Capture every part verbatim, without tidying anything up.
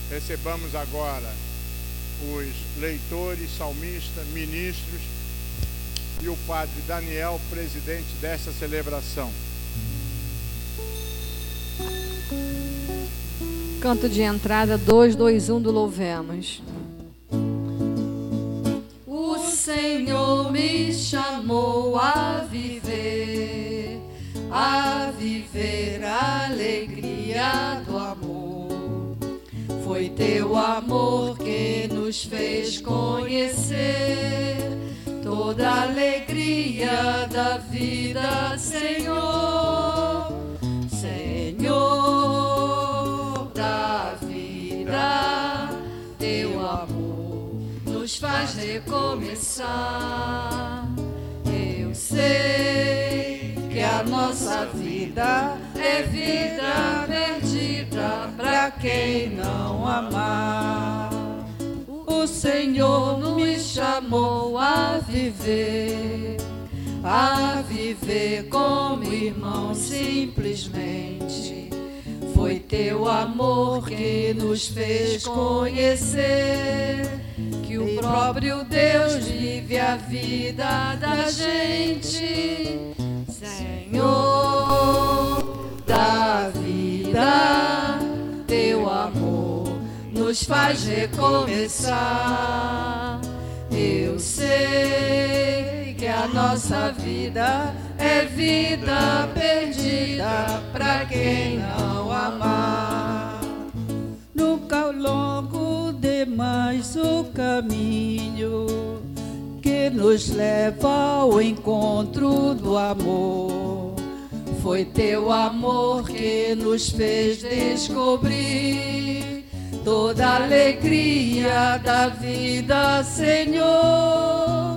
Recebamos agora os leitores, salmistas, ministros e o padre Daniel, presidente desta celebração. Canto de entrada dois, dois, um do Louvemos. O Senhor me chamou a viver, a viver a alegria do amor. Foi teu amor que nos fez conhecer toda a alegria da vida, Senhor, Senhor da vida. Teu amor nos faz recomeçar. Eu sei que a nossa vida é vida perdida para quem não amar. O Senhor me chamou a viver, a viver como irmão simplesmente. Foi teu amor que nos fez conhecer que o próprio Deus vive a vida da gente. Senhor da vida, teu amor nos faz recomeçar. Eu sei que a nossa vida é vida perdida para quem não amar. Nunca ao longo de mais o caminho que nos leva ao encontro do amor. Foi teu amor que nos fez descobrir toda a alegria da vida, Senhor,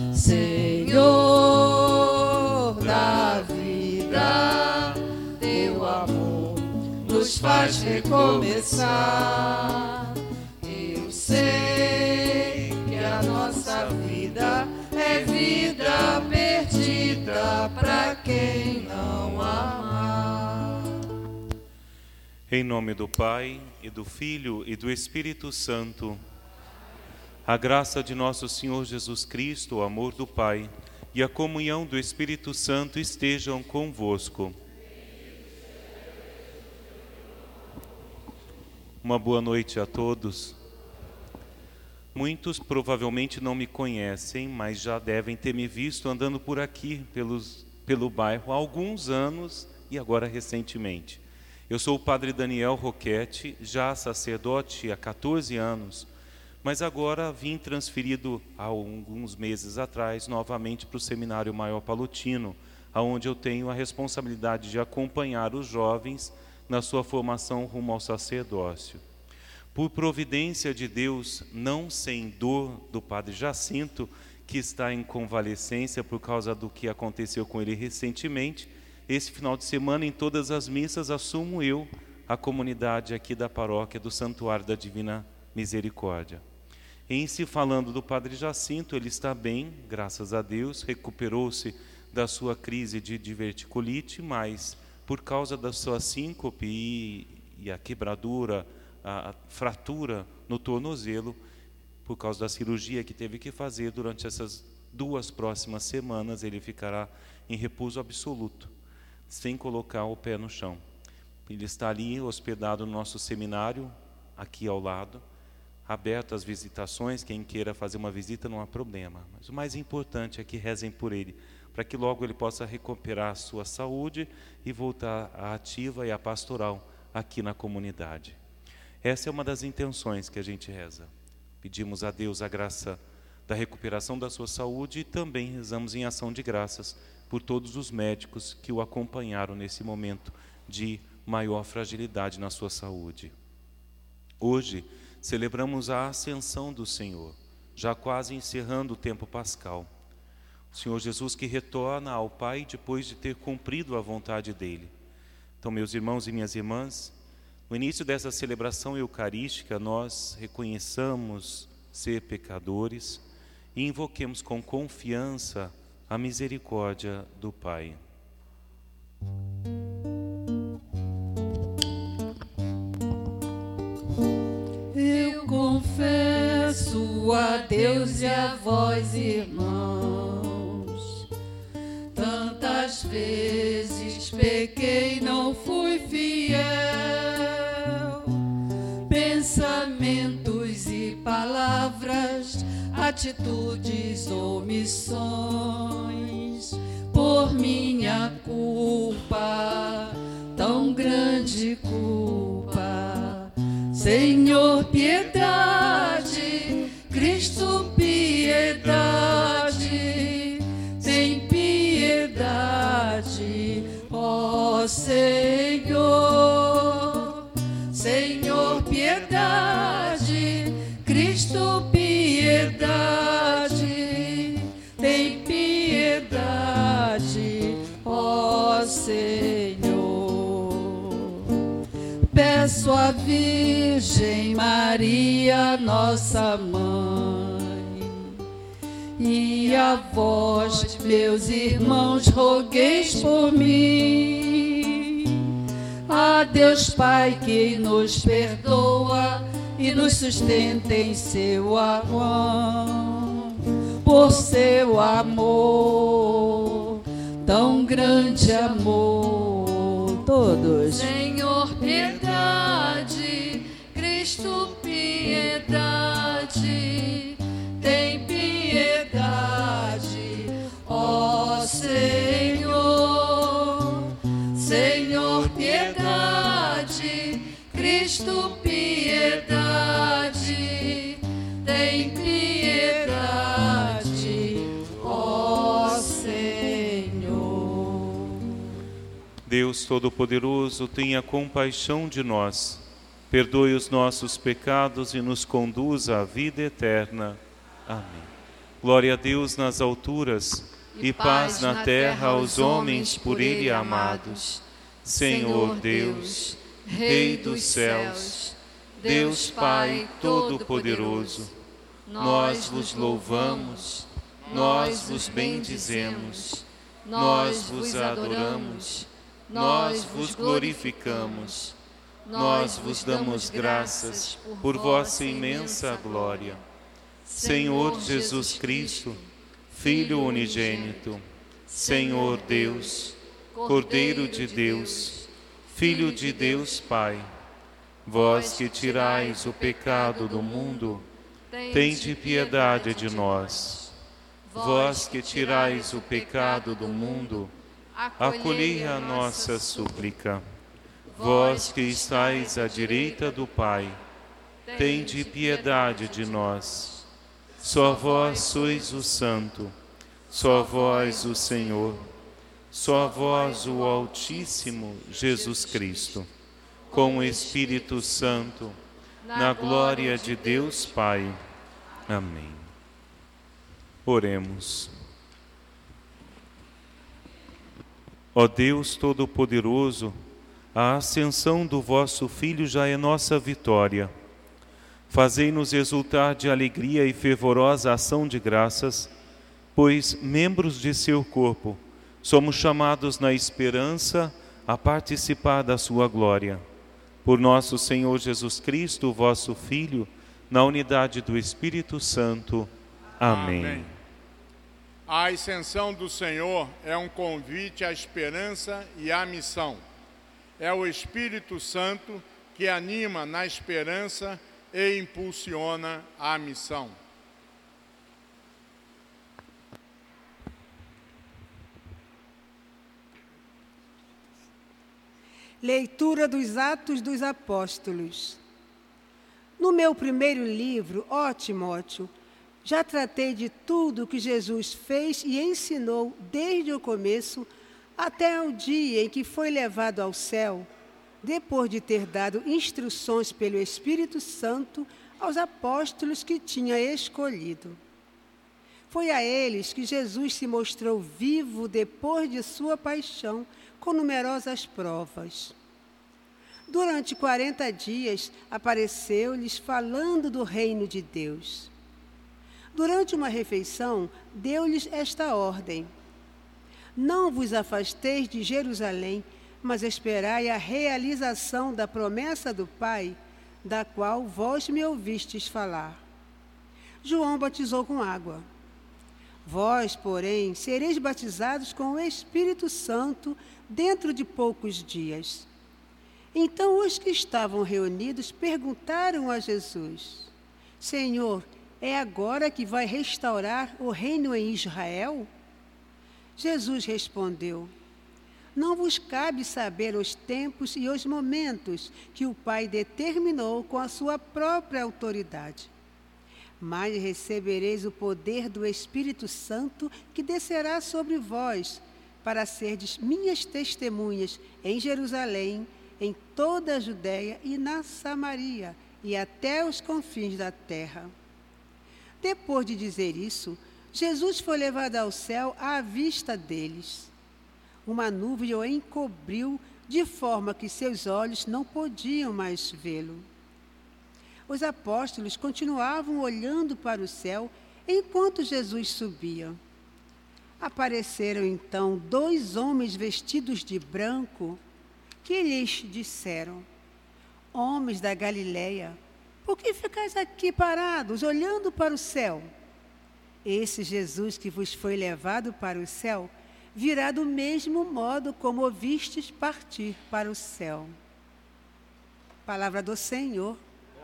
Senhor da vida. Teu amor nos faz recomeçar. Eu sei que a nossa vida é vida perdida para quem não amar. Em nome do Pai, e do Filho, e do Espírito Santo, a graça de nosso Senhor Jesus Cristo, o amor do Pai e a comunhão do Espírito Santo estejam convosco. Uma boa noite a todos. Muitos provavelmente não me conhecem, mas já devem ter me visto andando por aqui, pelos, pelo bairro, há alguns anos e agora recentemente. Eu sou o padre Daniel Roquete, já sacerdote há quatorze anos, mas agora vim transferido há alguns meses atrás novamente para o Seminário Maior Palotino, onde eu tenho a responsabilidade de acompanhar os jovens na sua formação rumo ao sacerdócio. Por providência de Deus, não sem dor do padre Jacinto, que está em convalescência por causa do que aconteceu com ele recentemente, esse final de semana, em todas as missas, assumo eu a comunidade aqui da paróquia do Santuário da Divina Misericórdia. Em se falando do padre Jacinto, ele está bem, graças a Deus, recuperou-se da sua crise de diverticulite, mas por causa da sua síncope e, e a quebradura, a, a fratura no tornozelo, por causa da cirurgia que teve que fazer durante essas duas próximas semanas, ele ficará em repouso absoluto, sem colocar o pé no chão. Ele está ali hospedado no nosso seminário, aqui ao lado, aberto às visitações. Quem queira fazer uma visita não há problema, mas o mais importante é que rezem por ele, para que logo ele possa recuperar a sua saúde e voltar à ativa e à pastoral aqui na comunidade. Essa é uma das intenções que a gente reza. Pedimos a Deus a graça da recuperação da sua saúde e também rezamos em ação de graças por todos os médicos que o acompanharam nesse momento de maior fragilidade na sua saúde. Hoje celebramos a ascensão do Senhor, já quase encerrando o tempo pascal. O Senhor Jesus que retorna ao Pai depois de ter cumprido a vontade dele. Então, meus irmãos e minhas irmãs, no início dessa celebração eucarística, nós reconheçamos ser pecadores e invoquemos com confiança a misericórdia do Pai. peço a Deus e a vós, irmãos. Tantas vezes pequei, não fui fiel. Pensamentos e palavras, atitudes, omissões, por minha culpa, tão grande culpa. Senhor, piedade, Cristo, piedade, tem piedade, ó Senhor. Senhor, piedade, Cristo, piedade, tem piedade, ó Senhor. Peço à Virgem Maria, nossa mãe, e a vós, meus irmãos, rogueis por mim. A Deus Pai que nos perdoa e nos sustenta em seu amor, por seu amor, tão grande amor. Todos. Senhor, piedade, Cristo, piedade, tem piedade, ó Senhor. Senhor, piedade, Cristo, piedade, tem piedade, ó Senhor. Deus Todo-Poderoso, tenha compaixão de nós, perdoe os nossos pecados e nos conduza à vida eterna. Amém. Glória a Deus nas alturas e paz na terra aos homens por Ele amados. Senhor Deus, Rei dos céus, Deus Pai Todo-Poderoso, nós vos louvamos, nós vos bendizemos, nós vos adoramos, nós vos glorificamos, nós vos damos graças por vossa imensa glória. Senhor Jesus Cristo, Filho unigênito, Senhor Deus, Cordeiro de Deus, Filho de Deus Pai, vós que tirais o pecado do mundo, tende piedade de nós. Vós que tirais o pecado do mundo, acolhei a nossa súplica. Vós que estáis à direita do Pai, tende piedade de nós. Só vós sois o Santo, só vós o Senhor, só vós o Altíssimo Jesus Cristo, com o Espírito Santo, na glória de Deus Pai. Amém. Oremos. Ó Deus Todo-Poderoso, a ascensão do vosso Filho já é nossa vitória. Fazei-nos exultar de alegria e fervorosa ação de graças, pois, membros de seu corpo, somos chamados na esperança a participar da sua glória. Por nosso Senhor Jesus Cristo, vosso Filho, na unidade do Espírito Santo. Amém. Amém. A ascensão do Senhor é um convite à esperança e à missão. É o Espírito Santo que anima na esperança e impulsiona a missão. Leitura dos Atos dos Apóstolos. No meu primeiro livro, ó Timóteo, já tratei de tudo que Jesus fez e ensinou desde o começo até o dia em que foi levado ao céu, depois de ter dado instruções pelo Espírito Santo aos apóstolos que tinha escolhido. Foi a eles que Jesus se mostrou vivo depois de sua paixão, com numerosas provas. Durante quarenta dias, apareceu-lhes falando do reino de Deus. Durante uma refeição, deu-lhes esta ordem: não vos afasteis de Jerusalém, mas esperai a realização da promessa do Pai, da qual vós me ouvistes falar. João batizou com água. Vós, porém, sereis batizados com o Espírito Santo dentro de poucos dias. Então os que estavam reunidos perguntaram a Jesus: Senhor, é agora que vai restaurar o reino em Israel? Jesus respondeu: Não vos cabe saber os tempos e os momentos que o Pai determinou com a sua própria autoridade. Mas recebereis o poder do Espírito Santo que descerá sobre vós, para serdes minhas testemunhas em Jerusalém, em toda a Judéia e na Samaria, e até os confins da terra. Depois de dizer isso, Jesus foi levado ao céu à vista deles. Uma nuvem o encobriu, de forma que seus olhos não podiam mais vê-lo. Os apóstolos continuavam olhando para o céu enquanto Jesus subia. Apareceram então dois homens vestidos de branco, que lhes disseram: Homens da Galileia, por que ficais aqui parados, olhando para o céu? Esse Jesus que vos foi levado para o céu, virá do mesmo modo como o vistes partir para o céu. Palavra do Senhor.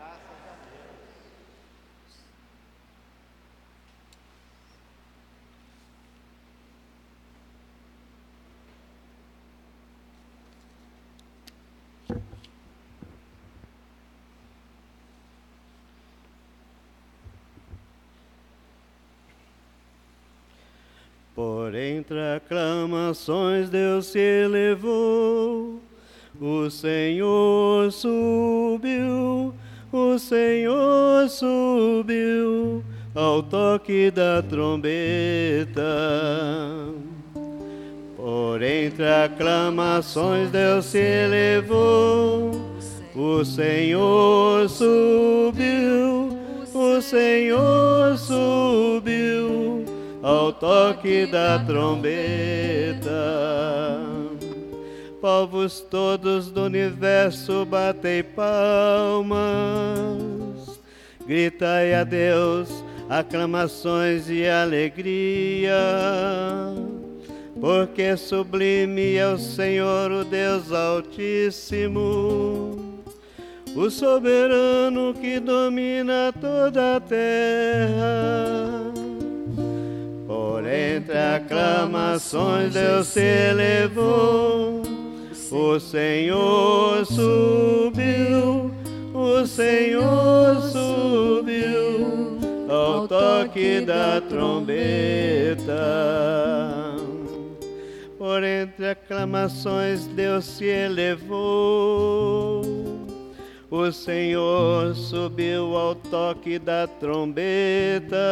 Por entre aclamações Deus se elevou, o Senhor subiu, o Senhor subiu, ao toque da trombeta. Por entre aclamações Deus se elevou, o Senhor subiu, o Senhor subiu, ao toque da trombeta. Povos todos do universo, batei palmas, gritai a Deus aclamações e alegria, porque sublime é o Senhor, o Deus Altíssimo, o soberano que domina toda a terra. Por entre aclamações Deus se elevou, o Senhor subiu, o Senhor subiu, ao toque da trombeta. Por entre aclamações Deus se elevou, o Senhor subiu ao toque da trombeta.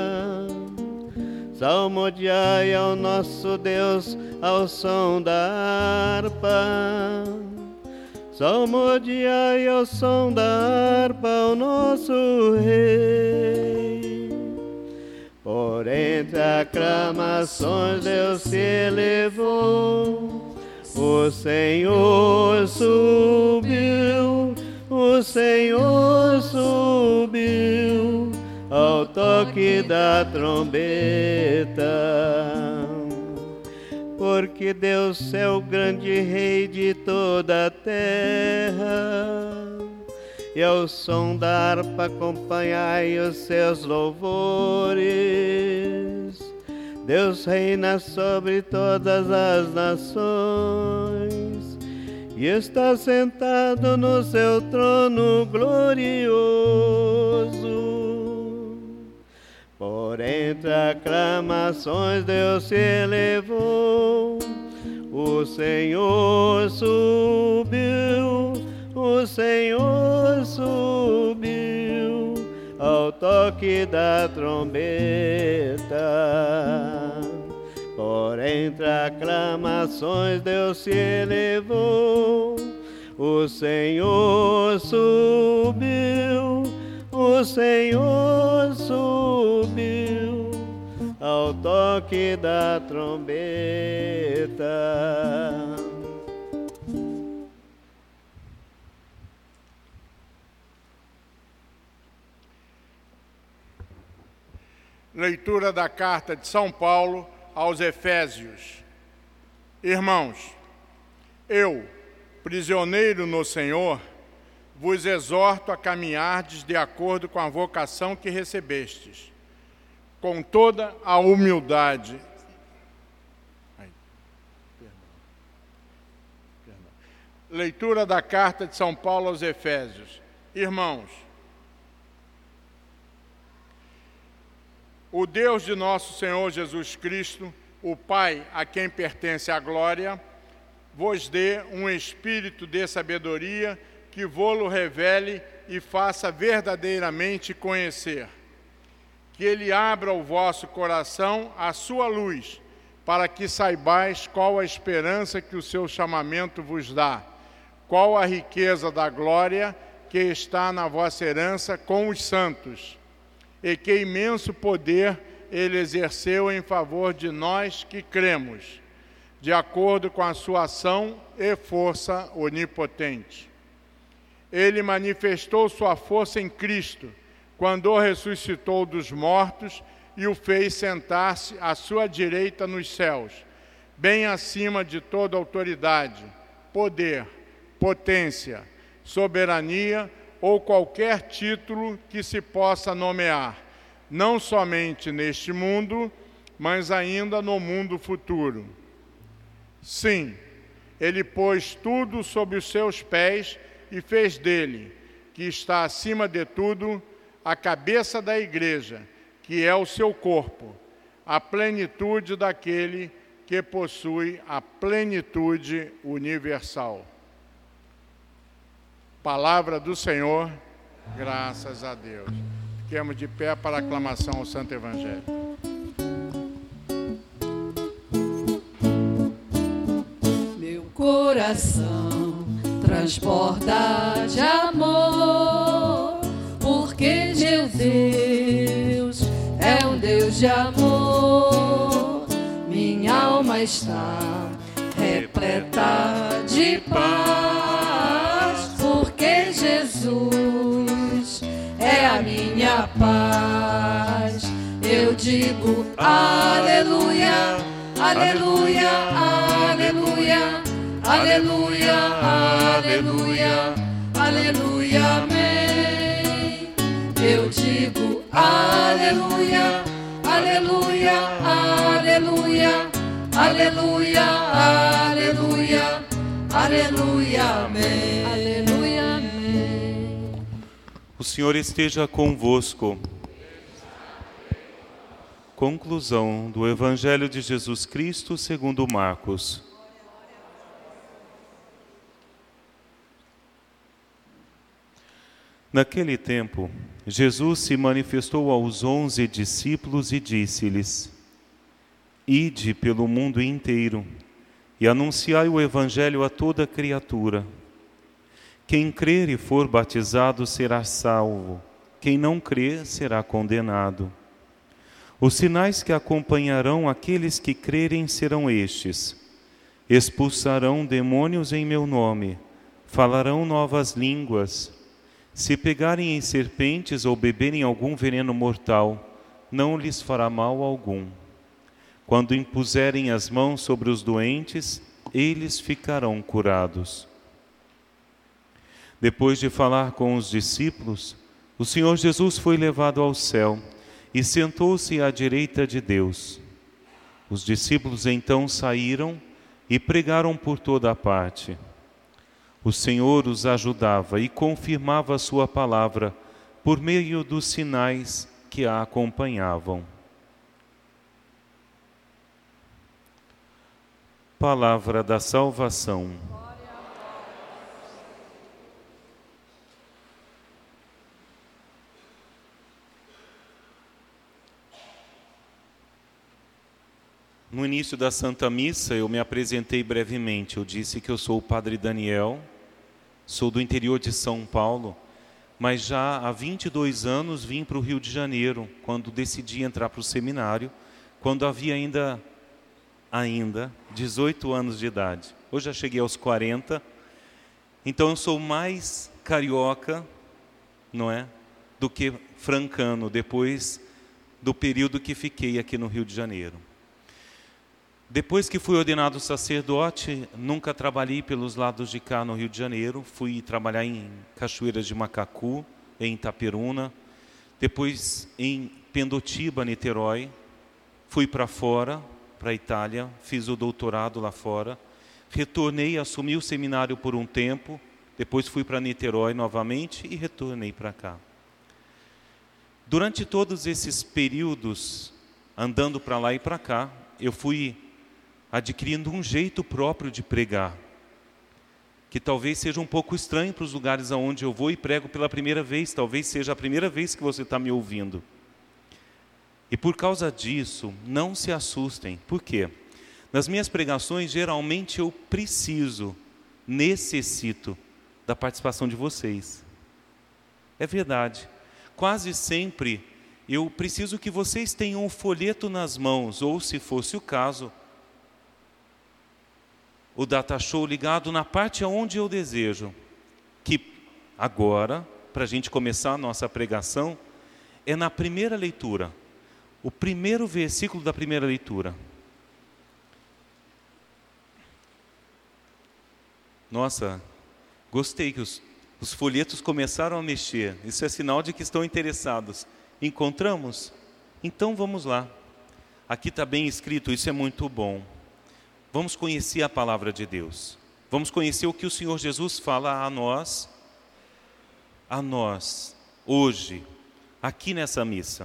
Salmodiai ao nosso Deus ao som da harpa, salmodiai ao som da harpa ao nosso Rei. Por entre aclamações Deus se elevou, o Senhor subiu, o Senhor subiu, ao toque da trombeta. Porque Deus é o grande Rei de toda a terra, e ao som da harpa acompanhai os seus louvores. Deus reina sobre todas as nações, e está sentado no seu trono glorioso. Por entre aclamações Deus se elevou, o Senhor subiu, o Senhor subiu, ao toque da trombeta. Por entre aclamações Deus se elevou, o Senhor subiu, o Senhor subiu, ao toque da trombeta. Leitura da carta de São Paulo aos Efésios. Irmãos, eu, prisioneiro no Senhor, vos exorto a caminhardes de acordo com a vocação que recebestes, com toda a humildade. Ai, perdão. Perdão. Leitura da carta de São Paulo aos Efésios. Irmãos, o Deus de nosso Senhor Jesus Cristo, o Pai, a quem pertence a glória, vos dê um espírito de sabedoria que vô-lo revele e faça verdadeiramente conhecer. Que Ele abra o vosso coração à sua luz, para que saibais qual a esperança que o seu chamamento vos dá, qual a riqueza da glória que está na vossa herança com os santos, e que imenso poder Ele exerceu em favor de nós que cremos, de acordo com a sua ação e força onipotente. Ele manifestou sua força em Cristo, quando o ressuscitou dos mortos e o fez sentar-se à sua direita nos céus, bem acima de toda autoridade, poder, potência, soberania ou qualquer título que se possa nomear, não somente neste mundo, mas ainda no mundo futuro. Sim, Ele pôs tudo sob os seus pés e fez dele, que está acima de tudo, a cabeça da igreja, que é o seu corpo, a plenitude daquele que possui a plenitude universal. Palavra do Senhor, graças a Deus. Fiquemos de pé para a aclamação ao Santo Evangelho. Meu coração transborda de amor, porque meu Deus é um Deus de amor. Minha alma está repleta de paz, porque Jesus é a minha paz. Eu digo aleluia, aleluia, aleluia, aleluia, aleluia, aleluia, amém. Eu digo aleluia, aleluia, aleluia, aleluia, aleluia, aleluia, amém. Aleluia, amém. O Senhor esteja convosco. Conclusão do Evangelho de Jesus Cristo segundo Marcos. Naquele tempo, Jesus se manifestou aos onze discípulos e disse-lhes: Ide pelo mundo inteiro e anunciai o Evangelho a toda criatura. Quem crer e for batizado será salvo, quem não crer será condenado. Os sinais que acompanharão aqueles que crerem serão estes: expulsarão demônios em meu nome, falarão novas línguas. Se pegarem em serpentes ou beberem algum veneno mortal, não lhes fará mal algum. Quando impuserem as mãos sobre os doentes, eles ficarão curados. Depois de falar com os discípulos, o Senhor Jesus foi levado ao céu e sentou-se à direita de Deus. Os discípulos então saíram e pregaram por toda a parte. O Senhor os ajudava e confirmava a sua palavra por meio dos sinais que a acompanhavam. Palavra da salvação. No início da Santa Missa, eu me apresentei brevemente. Eu disse que eu sou o Padre Daniel, sou do interior de São Paulo, mas já há vinte e dois anos vim para o Rio de Janeiro, quando decidi entrar para o seminário, quando havia ainda, ainda dezoito anos de idade. Hoje já cheguei aos quarenta, então eu sou mais carioca, não é, do que francano, depois do período que fiquei aqui no Rio de Janeiro. Depois que fui ordenado sacerdote, nunca trabalhei pelos lados de cá no Rio de Janeiro. Fui trabalhar em Cachoeiras de Macacu, em Itaperuna, depois em Pendotiba, Niterói. Fui para fora, para a Itália, fiz o doutorado lá fora. Retornei, assumi o seminário por um tempo, depois fui para Niterói novamente e retornei para cá. Durante todos esses períodos, andando para lá e para cá, eu fui adquirindo um jeito próprio de pregar, que talvez seja um pouco estranho para os lugares aonde eu vou e prego pela primeira vez, talvez seja a primeira vez que você está me ouvindo. E por causa disso, não se assustem. Por quê? Nas minhas pregações, geralmente eu preciso, necessito da participação de vocês. É verdade. Quase sempre eu preciso que vocês tenham um folheto nas mãos, ou se fosse o caso, o data show ligado na parte onde eu desejo. Que agora, para a gente começar a nossa pregação, é na primeira leitura. O primeiro versículo da primeira leitura. Nossa, gostei que os, os folhetos começaram a mexer. Isso é sinal de que estão interessados. Encontramos? Então vamos lá. Aqui está bem escrito, isso é muito bom. Vamos conhecer a palavra de Deus. Vamos conhecer o que o Senhor Jesus fala a nós, a nós, hoje, aqui nessa missa.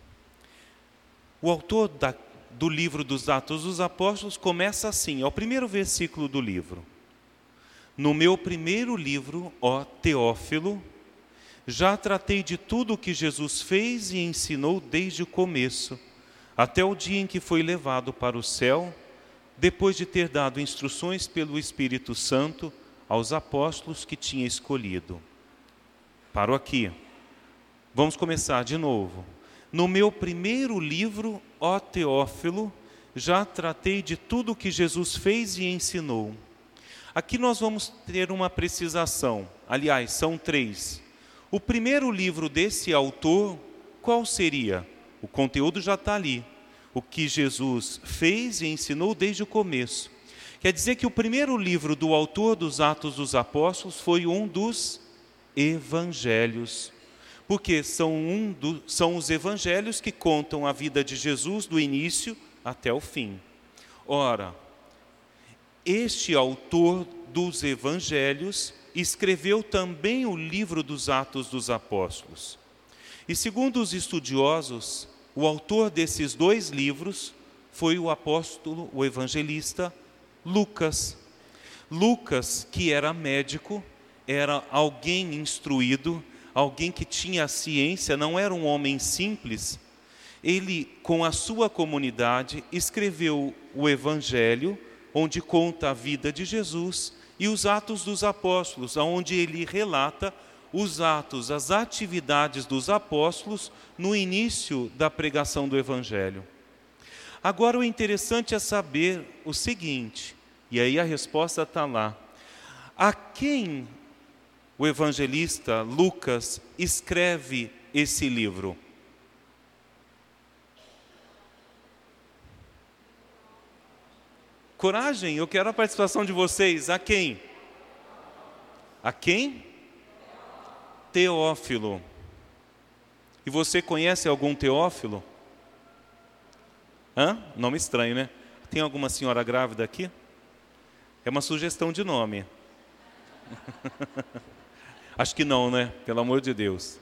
O autor da, do livro dos Atos dos Apóstolos começa assim, é o primeiro versículo do livro. No meu primeiro livro, ó Teófilo, já tratei de tudo o que Jesus fez e ensinou desde o começo, até o dia em que foi levado para o céu, depois de ter dado instruções pelo Espírito Santo aos apóstolos que tinha escolhido. Paro aqui. Vamos começar de novo. No meu primeiro livro, ó Teófilo, já tratei de tudo o que Jesus fez e ensinou. Aqui nós vamos ter uma precisação. Aliás, são três. O primeiro livro desse autor, qual seria? O conteúdo já está ali. O que Jesus fez e ensinou desde o começo. Quer dizer que o primeiro livro do autor dos Atos dos Apóstolos foi um dos Evangelhos. Porque são, um do, são os Evangelhos que contam a vida de Jesus do início até o fim. Ora, este autor dos Evangelhos escreveu também o livro dos Atos dos Apóstolos. E segundo os estudiosos, o autor desses dois livros foi o apóstolo, o evangelista Lucas. Lucas, que era médico, era alguém instruído, alguém que tinha ciência, não era um homem simples. Ele, com a sua comunidade, escreveu o Evangelho, onde conta a vida de Jesus, e os Atos dos Apóstolos, onde ele relata os atos, as atividades dos apóstolos no início da pregação do Evangelho. Agora o interessante é saber o seguinte, e aí a resposta está lá. A quem o evangelista Lucas escreve esse livro? Coragem, eu quero a participação de vocês. A quem? A quem? Teófilo. E você conhece algum Teófilo? Hã? Nome estranho, né? Tem alguma senhora grávida aqui? É uma sugestão de nome. Acho que não, né? Pelo amor de Deus.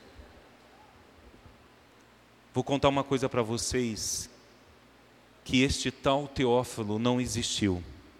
Vou contar uma coisa para vocês, que este tal Teófilo não existiu.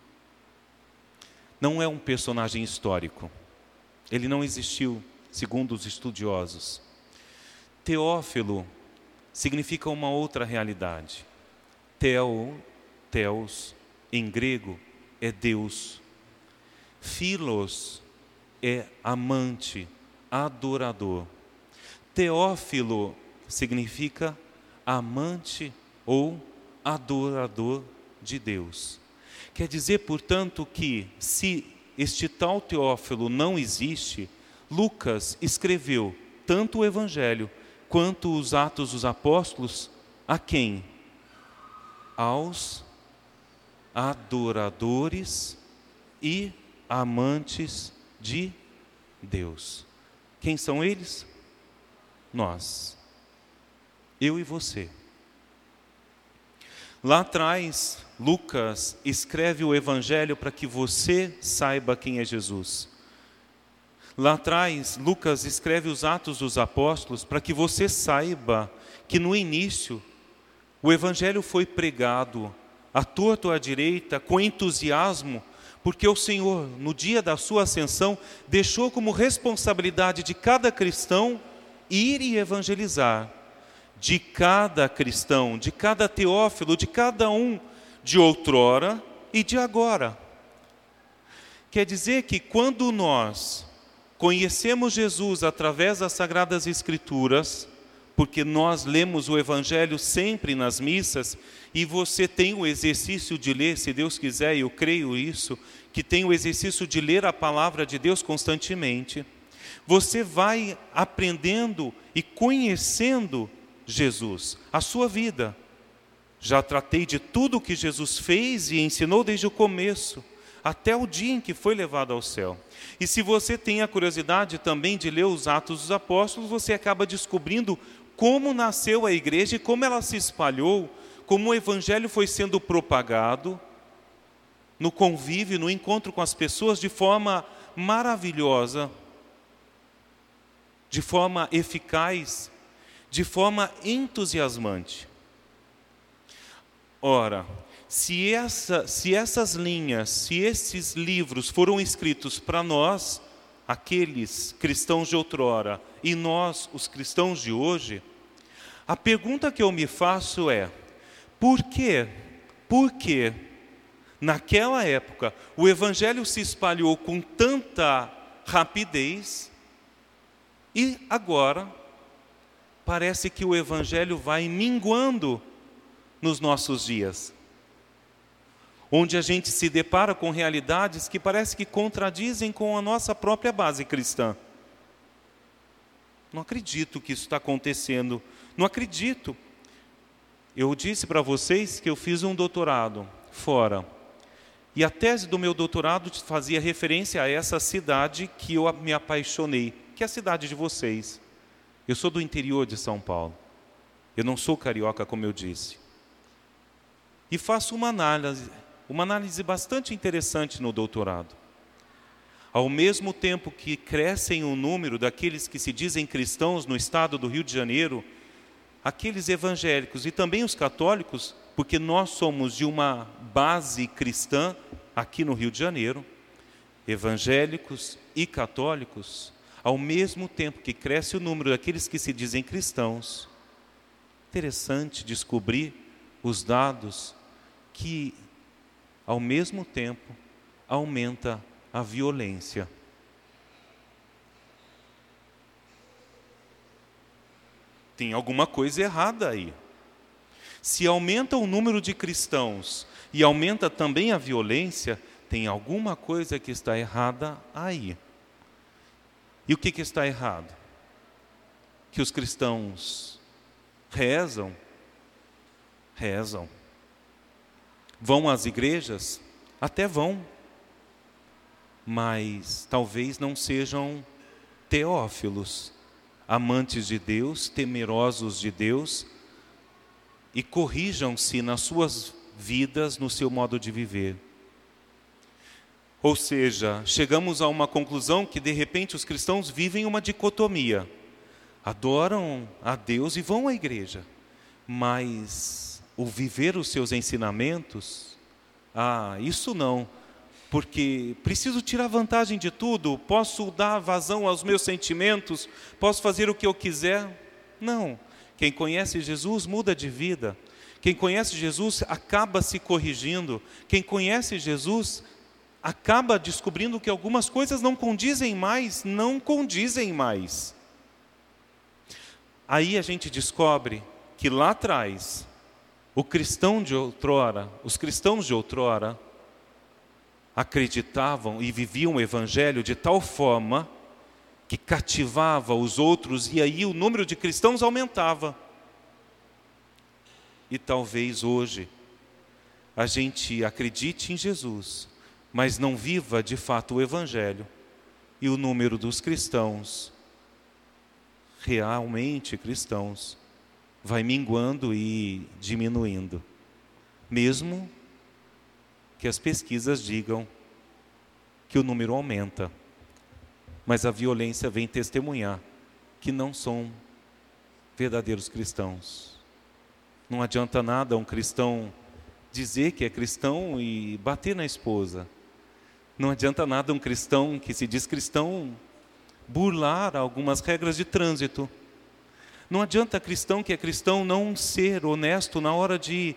Não é um personagem histórico. Ele não existiu, segundo os estudiosos. Teófilo significa uma outra realidade. Theo, Theos, em grego, é Deus. Philos é amante, adorador. Teófilo significa amante ou adorador de Deus. Quer dizer, portanto, que se este tal Teófilo não existe, Lucas escreveu tanto o Evangelho quanto os Atos dos Apóstolos, a quem? Aos adoradores e amantes de Deus. Quem são eles? Nós. Eu e você. Lá atrás, Lucas escreve o Evangelho para que você saiba quem é Jesus. Lá atrás, Lucas escreve os Atos dos Apóstolos para que você saiba que no início o Evangelho foi pregado à torto à direita, com entusiasmo, porque o Senhor, no dia da sua ascensão, deixou como responsabilidade de cada cristão ir e evangelizar. De cada cristão, de cada teófilo, de cada um, de outrora e de agora. Quer dizer que quando nós conhecemos Jesus através das Sagradas Escrituras, porque nós lemos o Evangelho sempre nas missas, e você tem o exercício de ler, se Deus quiser, eu creio isso, que tem o exercício de ler a Palavra de Deus constantemente, você vai aprendendo e conhecendo Jesus, a sua vida. Já tratei de tudo o que Jesus fez e ensinou desde o começo, até o dia em que foi levado ao céu. E se você tem a curiosidade também de ler os Atos dos Apóstolos, você acaba descobrindo como nasceu a igreja e como ela se espalhou, como o Evangelho foi sendo propagado no convívio, no encontro com as pessoas de forma maravilhosa, de forma eficaz, de forma entusiasmante. Ora, se, essa, se essas linhas, se esses livros foram escritos para nós, aqueles cristãos de outrora, e nós, os cristãos de hoje, a pergunta que eu me faço é: por quê? Por que naquela época o Evangelho se espalhou com tanta rapidez e agora parece que o Evangelho vai minguando nos nossos dias, onde a gente se depara com realidades que parece que contradizem com a nossa própria base cristã? Não acredito que isso está acontecendo, não acredito. Eu disse para vocês que eu fiz um doutorado fora, e a tese do meu doutorado fazia referência a essa cidade que eu me apaixonei, que é a cidade de vocês. Eu sou do interior de São Paulo. Eu não sou carioca, como eu disse. E faço uma análise, uma análise bastante interessante no doutorado. Ao mesmo tempo que crescem o número daqueles que se dizem cristãos no estado do Rio de Janeiro, aqueles evangélicos e também os católicos, porque nós somos de uma base cristã aqui no Rio de Janeiro, evangélicos e católicos, ao mesmo tempo que cresce o número daqueles que se dizem cristãos, interessante descobrir os dados que, ao mesmo tempo, aumenta a violência. Tem alguma coisa errada aí. Se aumenta o número de cristãos e aumenta também a violência, tem alguma coisa que está errada aí. E o que, que está errado? Que os cristãos rezam, rezam. Vão às igrejas? Até vão. Mas talvez não sejam teófilos, amantes de Deus, temerosos de Deus, e corrijam-se nas suas vidas, no seu modo de viver. Ou seja, chegamos a uma conclusão que de repente os cristãos vivem uma dicotomia. Adoram a Deus e vão à igreja, mas o viver os seus ensinamentos, ah, isso não, porque preciso tirar vantagem de tudo, posso dar vazão aos meus sentimentos, posso fazer o que eu quiser. Não, quem conhece Jesus muda de vida, quem conhece Jesus acaba se corrigindo, quem conhece Jesus acaba descobrindo que algumas coisas não condizem mais, não condizem mais. Aí a gente descobre que lá atrás, o cristão de outrora, os cristãos de outrora, acreditavam e viviam o Evangelho de tal forma que cativava os outros, e aí o número de cristãos aumentava. E talvez hoje a gente acredite em Jesus, mas não viva de fato o Evangelho, e o número dos cristãos, realmente cristãos, vai minguando e diminuindo, mesmo que as pesquisas digam que o número aumenta, mas a violência vem testemunhar que não são verdadeiros cristãos. Não adianta nada um cristão dizer que é cristão e bater na esposa. Não adianta nada um cristão que se diz cristão burlar algumas regras de trânsito. Não adianta cristão que é cristão não ser honesto na hora de,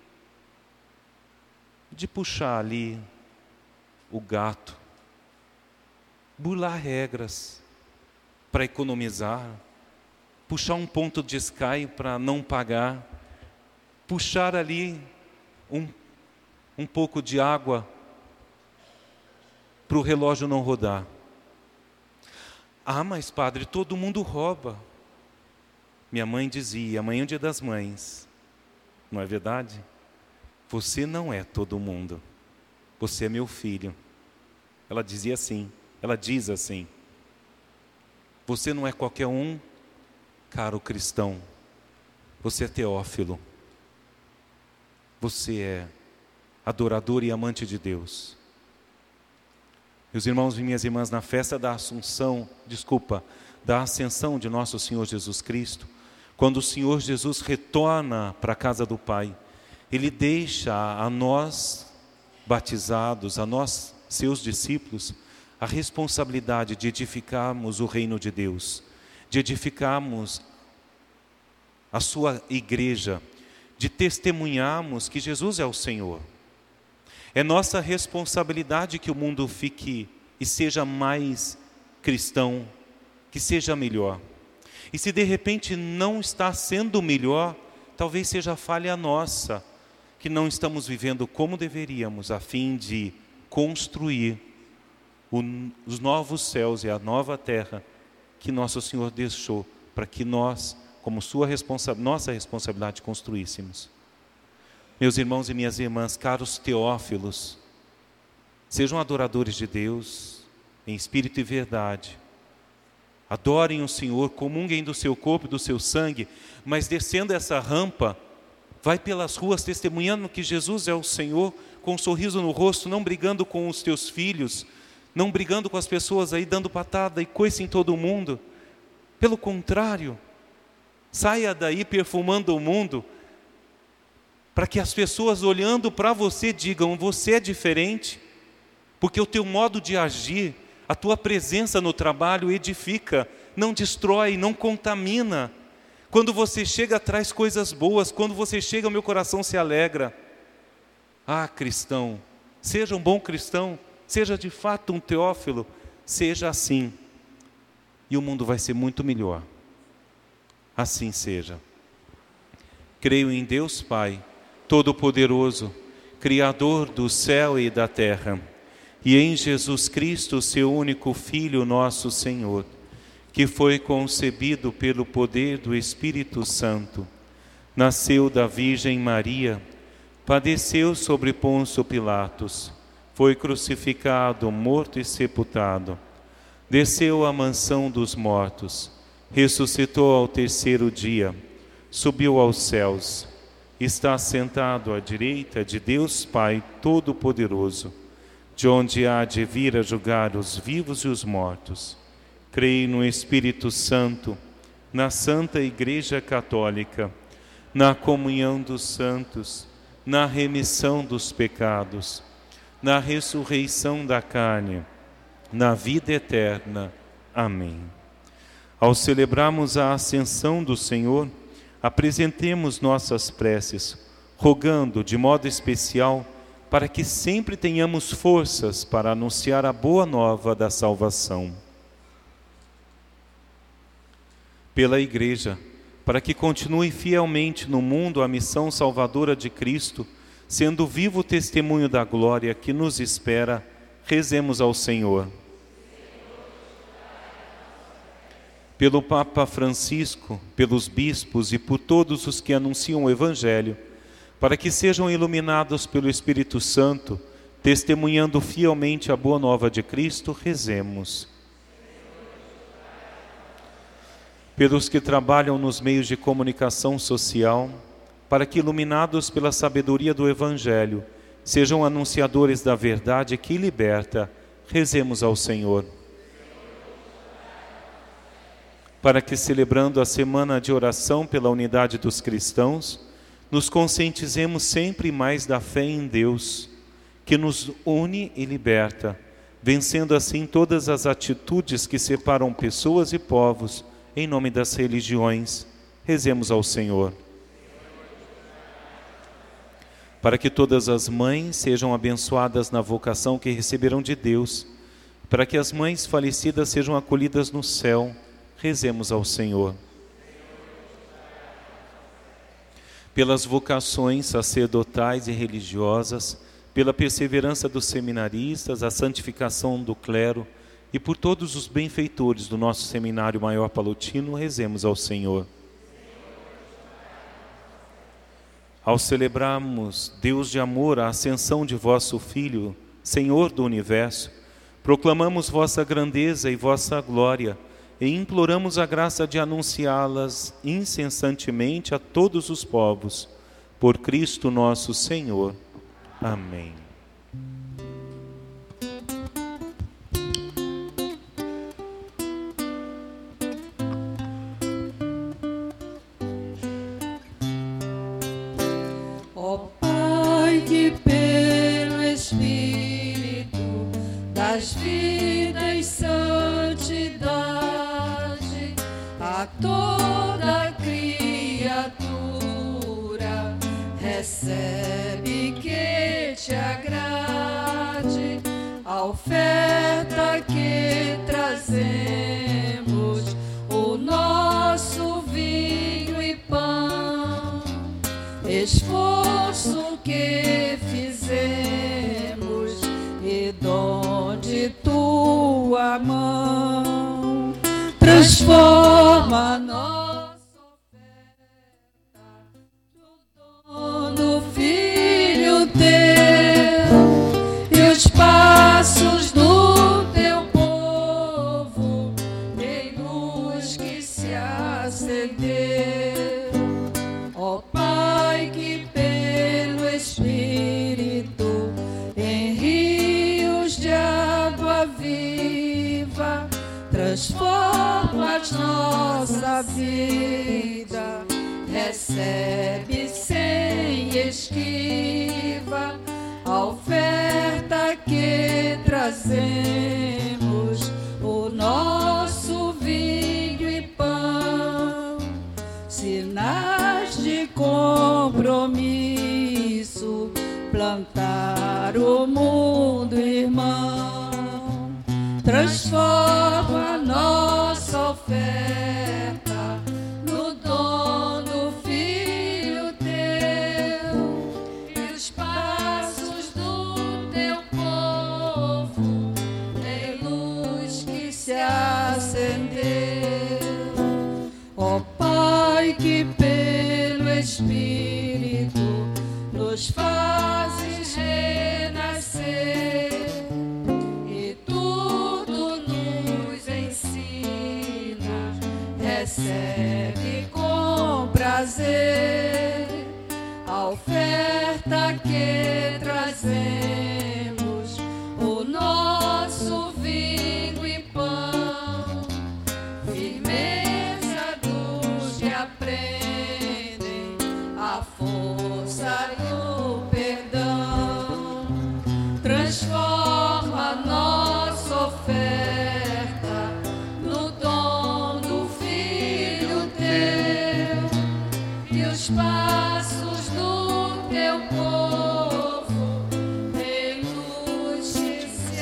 de puxar ali o gato. Burlar regras para economizar, puxar um ponto de Sky para não pagar, puxar ali um, um pouco de água para o relógio não rodar. Ah, mas padre, todo mundo rouba. Minha mãe dizia, amanhã é o dia das mães. Não é verdade? Você não é todo mundo. Você é meu filho. Ela dizia assim, ela diz assim. Você não é qualquer um, caro cristão. Você é Teófilo. Você é adorador e amante de Deus. Meus irmãos e minhas irmãs, na festa da Assunção, desculpa, da Ascensão de nosso Senhor Jesus Cristo, quando o Senhor Jesus retorna para a casa do Pai, Ele deixa a nós, batizados, a nós, seus discípulos, a responsabilidade de edificarmos o reino de Deus, de edificarmos a sua igreja, de testemunharmos que Jesus é o Senhor. É nossa responsabilidade que o mundo fique e seja mais cristão, que seja melhor. E se de repente não está sendo melhor, talvez seja falha nossa, que não estamos vivendo como deveríamos, a fim de construir o, os novos céus e a nova terra que nosso Senhor deixou, para que nós, como sua responsa, nossa responsabilidade, construíssemos. Meus irmãos e minhas irmãs, caros teófilos, sejam adoradores de Deus, em espírito e verdade. Adorem o Senhor, comunguem do seu corpo e do seu sangue, mas descendo essa rampa, vai pelas ruas testemunhando que Jesus é o Senhor, com um sorriso no rosto, não brigando com os teus filhos, não brigando com as pessoas aí, dando patada e coice em todo mundo. Pelo contrário, saia daí perfumando o mundo, para que as pessoas olhando para você digam, você é diferente, porque o teu modo de agir, a tua presença no trabalho edifica, não destrói, não contamina. Quando você chega, traz coisas boas. Quando você chega, meu coração se alegra. Ah, cristão, seja um bom cristão, seja de fato um teófilo, seja assim. E o mundo vai ser muito melhor. Assim seja. Creio em Deus Pai, Todo-Poderoso, Criador do céu e da terra, e em Jesus Cristo, seu único Filho, nosso Senhor, que foi concebido pelo poder do Espírito Santo, nasceu da Virgem Maria, padeceu sobre Pôncio Pilatos, foi crucificado, morto e sepultado, desceu à mansão dos mortos, ressuscitou ao terceiro dia, subiu aos céus, está sentado à direita de Deus Pai Todo-Poderoso, de onde há de vir a julgar os vivos e os mortos. Creio no Espírito Santo, na Santa Igreja Católica, na comunhão dos santos, na remissão dos pecados, na ressurreição da carne, na vida eterna. Amém. Ao celebrarmos a ascensão do Senhor, apresentemos nossas preces, rogando de modo especial para que sempre tenhamos forças para anunciar a boa nova da salvação. Pela Igreja, para que continue fielmente no mundo a missão salvadora de Cristo, sendo vivo testemunho da glória que nos espera, rezemos ao Senhor. pelo Papa Francisco, pelos bispos e por todos os que anunciam o Evangelho, para que sejam iluminados pelo Espírito Santo, testemunhando fielmente a boa nova de Cristo, rezemos. Pelos que trabalham nos meios de comunicação social, para que, iluminados pela sabedoria do Evangelho, sejam anunciadores da verdade que liberta, rezemos ao Senhor. Para que, celebrando a semana de oração pela unidade dos cristãos, nos conscientizemos sempre mais da fé em Deus, que nos une e liberta, vencendo assim todas as atitudes que separam pessoas e povos, em nome das religiões. Rezemos ao Senhor. Para que todas as mães sejam abençoadas na vocação que receberam de Deus, para que as mães falecidas sejam acolhidas no céu, rezemos ao Senhor. Pelas vocações sacerdotais e religiosas, pela perseverança dos seminaristas, a santificação do clero e por todos os benfeitores do nosso Seminário Maior Palotino, rezemos ao Senhor. Ao celebrarmos, Deus de amor, a ascensão de vosso Filho, Senhor do Universo, proclamamos vossa grandeza e vossa glória e imploramos a graça de anunciá-las incessantemente a todos os povos. Por Cristo nosso Senhor. Amém. Ó Pai, que pelo Espírito das vidas santidade a toda criatura recebe que te agrade a oferta que trazemos, o nosso vinho e pão, esforço que fizemos e dom de tua mão, transforma nossa oferta no dom do Filho teu e os passos do teu povo em luz que se acendeu. Ó Pai, que pelo Espírito em rios de água viva transformas nossa vida, recebe sem esquiva a oferta que trazemos, o nosso vinho e pão, sinais de compromisso, plantar o mundo irmão, transforma nossa oferta no dom do Filho teu e os passos do teu povo em luz que se acendeu. Ó Pai, que pelo Espírito nos fazes renascer e tudo nos ensina, recebe com prazer a oferta que trazemos, o nosso vinho e pão, firmeza dos que aprendem a força do perdão, transforma nossa oferta no dom do Filho teu e os passos do teu povo em luz que se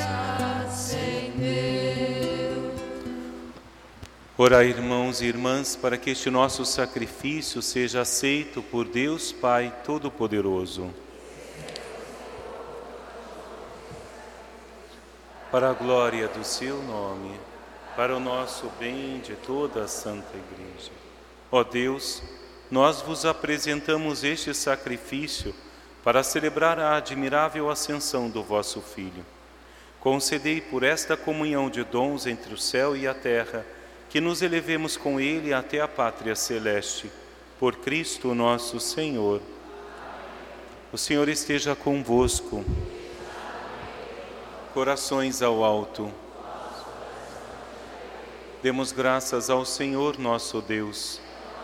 acendeu. Orai, irmãos e irmãs, para que este nosso sacrifício seja aceito por Deus Pai Todo-Poderoso. Para a glória do seu nome, para o nosso bem de toda a Santa Igreja. Ó Deus, nós vos apresentamos este sacrifício para celebrar a admirável ascensão do vosso Filho. Concedei por esta comunhão de dons entre o céu e a terra, que nos elevemos com Ele até a pátria celeste. Por Cristo nosso Senhor. O Senhor esteja convosco. Corações ao alto. Demos graças ao Senhor nosso Deus.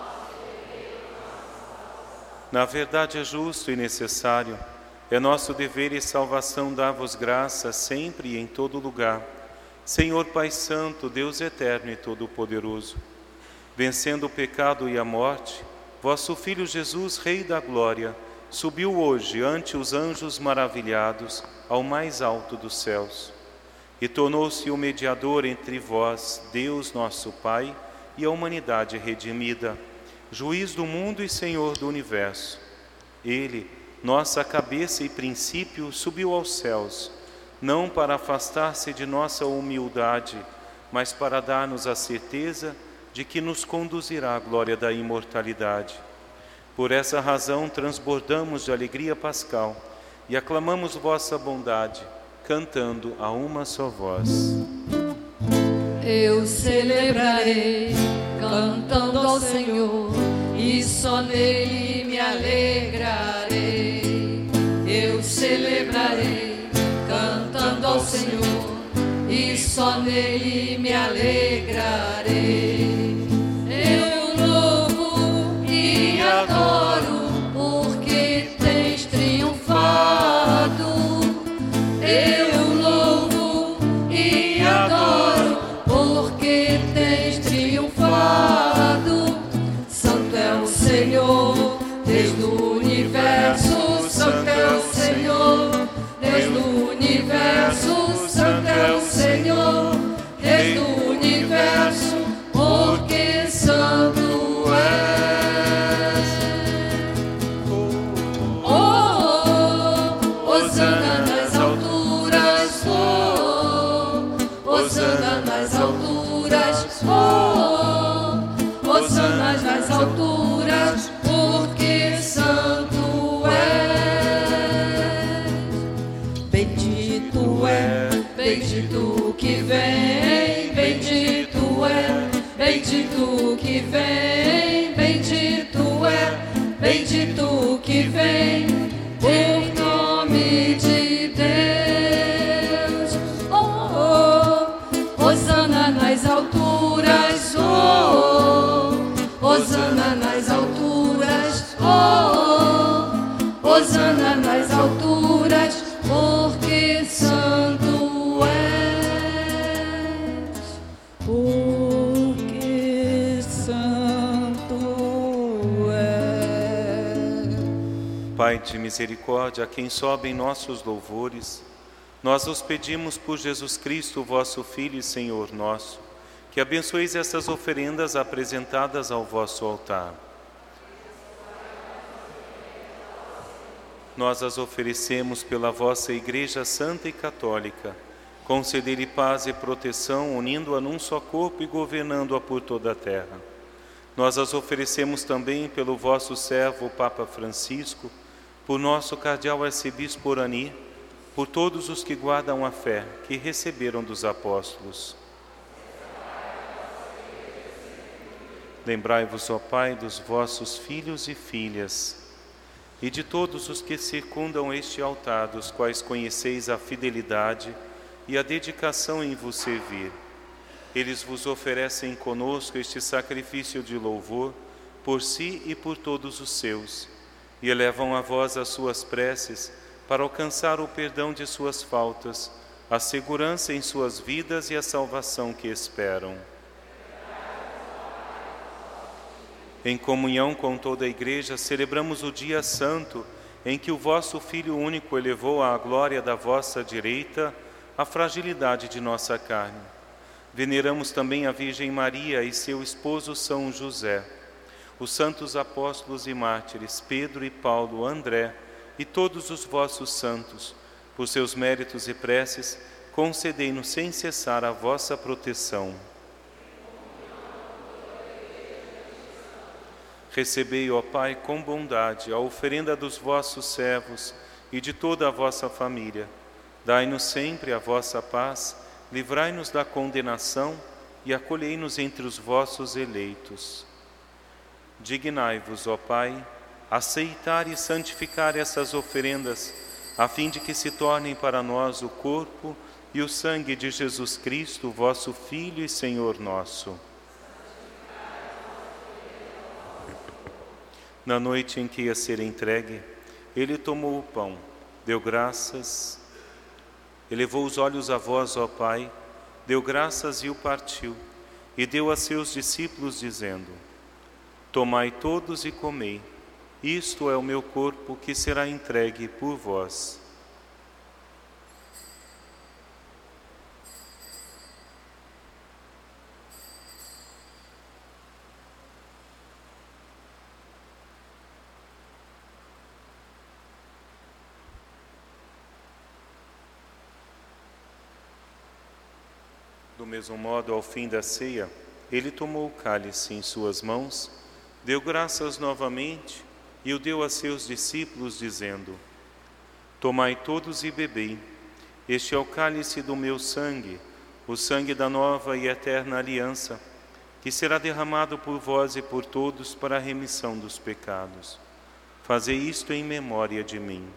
Na verdade é justo e necessário, é nosso dever e salvação dar-vos graças sempre e em todo lugar. Senhor Pai Santo, Deus eterno e todo-poderoso, vencendo o pecado e a morte, vosso Filho Jesus, Rei da Glória, subiu hoje ante os anjos maravilhados ao mais alto dos céus e tornou-se o mediador entre vós, Deus nosso Pai, e a humanidade redimida, juiz do mundo e Senhor do universo. Ele, nossa cabeça e princípio, subiu aos céus, não para afastar-se de nossa humildade, mas para dar-nos a certeza de que nos conduzirá à glória da imortalidade. Por essa razão transbordamos de alegria pascal e aclamamos vossa bondade, cantando a uma só voz. Eu celebrarei, cantando ao Senhor, e só nele me alegrarei. Eu celebrarei, cantando ao Senhor, e só nele me alegrarei. Eu louvo e adoro, porque tens triunfado. Eu louvo e adoro, porque tens triunfado. Santo é o Senhor, Deus do universo. Santo é o Senhor, Deus do universo. Santo é o Senhor, Deus do universo, porque santo és. Oh, oh, oh, hosana nas alturas. Oh, oh, hosana nas alturas. Oh, oh, hosana nas alturas, porque santo és. Bendito é, bendito que vem, bendito é, bendito que vem, bendito é, bendito que vem, em nome de Deus. Oh, oh, hosana nas alturas. Oh, oh, hosana nas alturas. Oh, oh, hosana nas alturas, porque santo és, porque santo és. Pai de misericórdia, a quem sobem nossos louvores, nós os pedimos por Jesus Cristo, vosso Filho e Senhor nosso, que abençoeis essas oferendas apresentadas ao vosso altar. Nós as oferecemos pela vossa Igreja Santa e Católica. Concedei-lhe paz e proteção, unindo-a num só corpo e governando-a por toda a terra. Nós as oferecemos também pelo vosso servo, o Papa Francisco, por nosso cardeal arcebispo Orani, por todos os que guardam a fé que receberam dos apóstolos. Lembrai-vos, ó Pai, dos vossos filhos e filhas, e de todos os que circundam este altar, dos quais conheceis a fidelidade e a dedicação em vos servir. Eles vos oferecem conosco este sacrifício de louvor, por si e por todos os seus, e elevam a vós as suas preces para alcançar o perdão de suas faltas, a segurança em suas vidas e a salvação que esperam. Em comunhão com toda a Igreja, celebramos o dia santo em que o vosso Filho único elevou à glória da vossa direita a fragilidade de nossa carne. Veneramos também a Virgem Maria e seu esposo São José, os santos apóstolos e mártires Pedro e Paulo, André e todos os vossos santos. Por seus méritos e preces, concedei-nos sem cessar a vossa proteção. Recebei, ó Pai, com bondade a oferenda dos vossos servos e de toda a vossa família. Dai-nos sempre a vossa paz, livrai-nos da condenação e acolhei-nos entre os vossos eleitos. Dignai-vos, ó Pai, aceitar e santificar essas oferendas, a fim de que se tornem para nós o corpo e o sangue de Jesus Cristo, vosso Filho e Senhor nosso. Na noite em que ia ser entregue, ele tomou o pão, deu graças, elevou os olhos a vós, ó Pai, deu graças e o partiu, e deu a seus discípulos, dizendo: Tomai todos e comei, isto é o meu corpo que será entregue por vós. Do mesmo modo, ao fim da ceia, ele tomou o cálice em suas mãos, deu graças novamente e o deu a seus discípulos, dizendo: Tomai todos e bebei, este é o cálice do meu sangue, o sangue da nova e eterna aliança, que será derramado por vós e por todos para a remissão dos pecados. Fazei isto em memória de mim.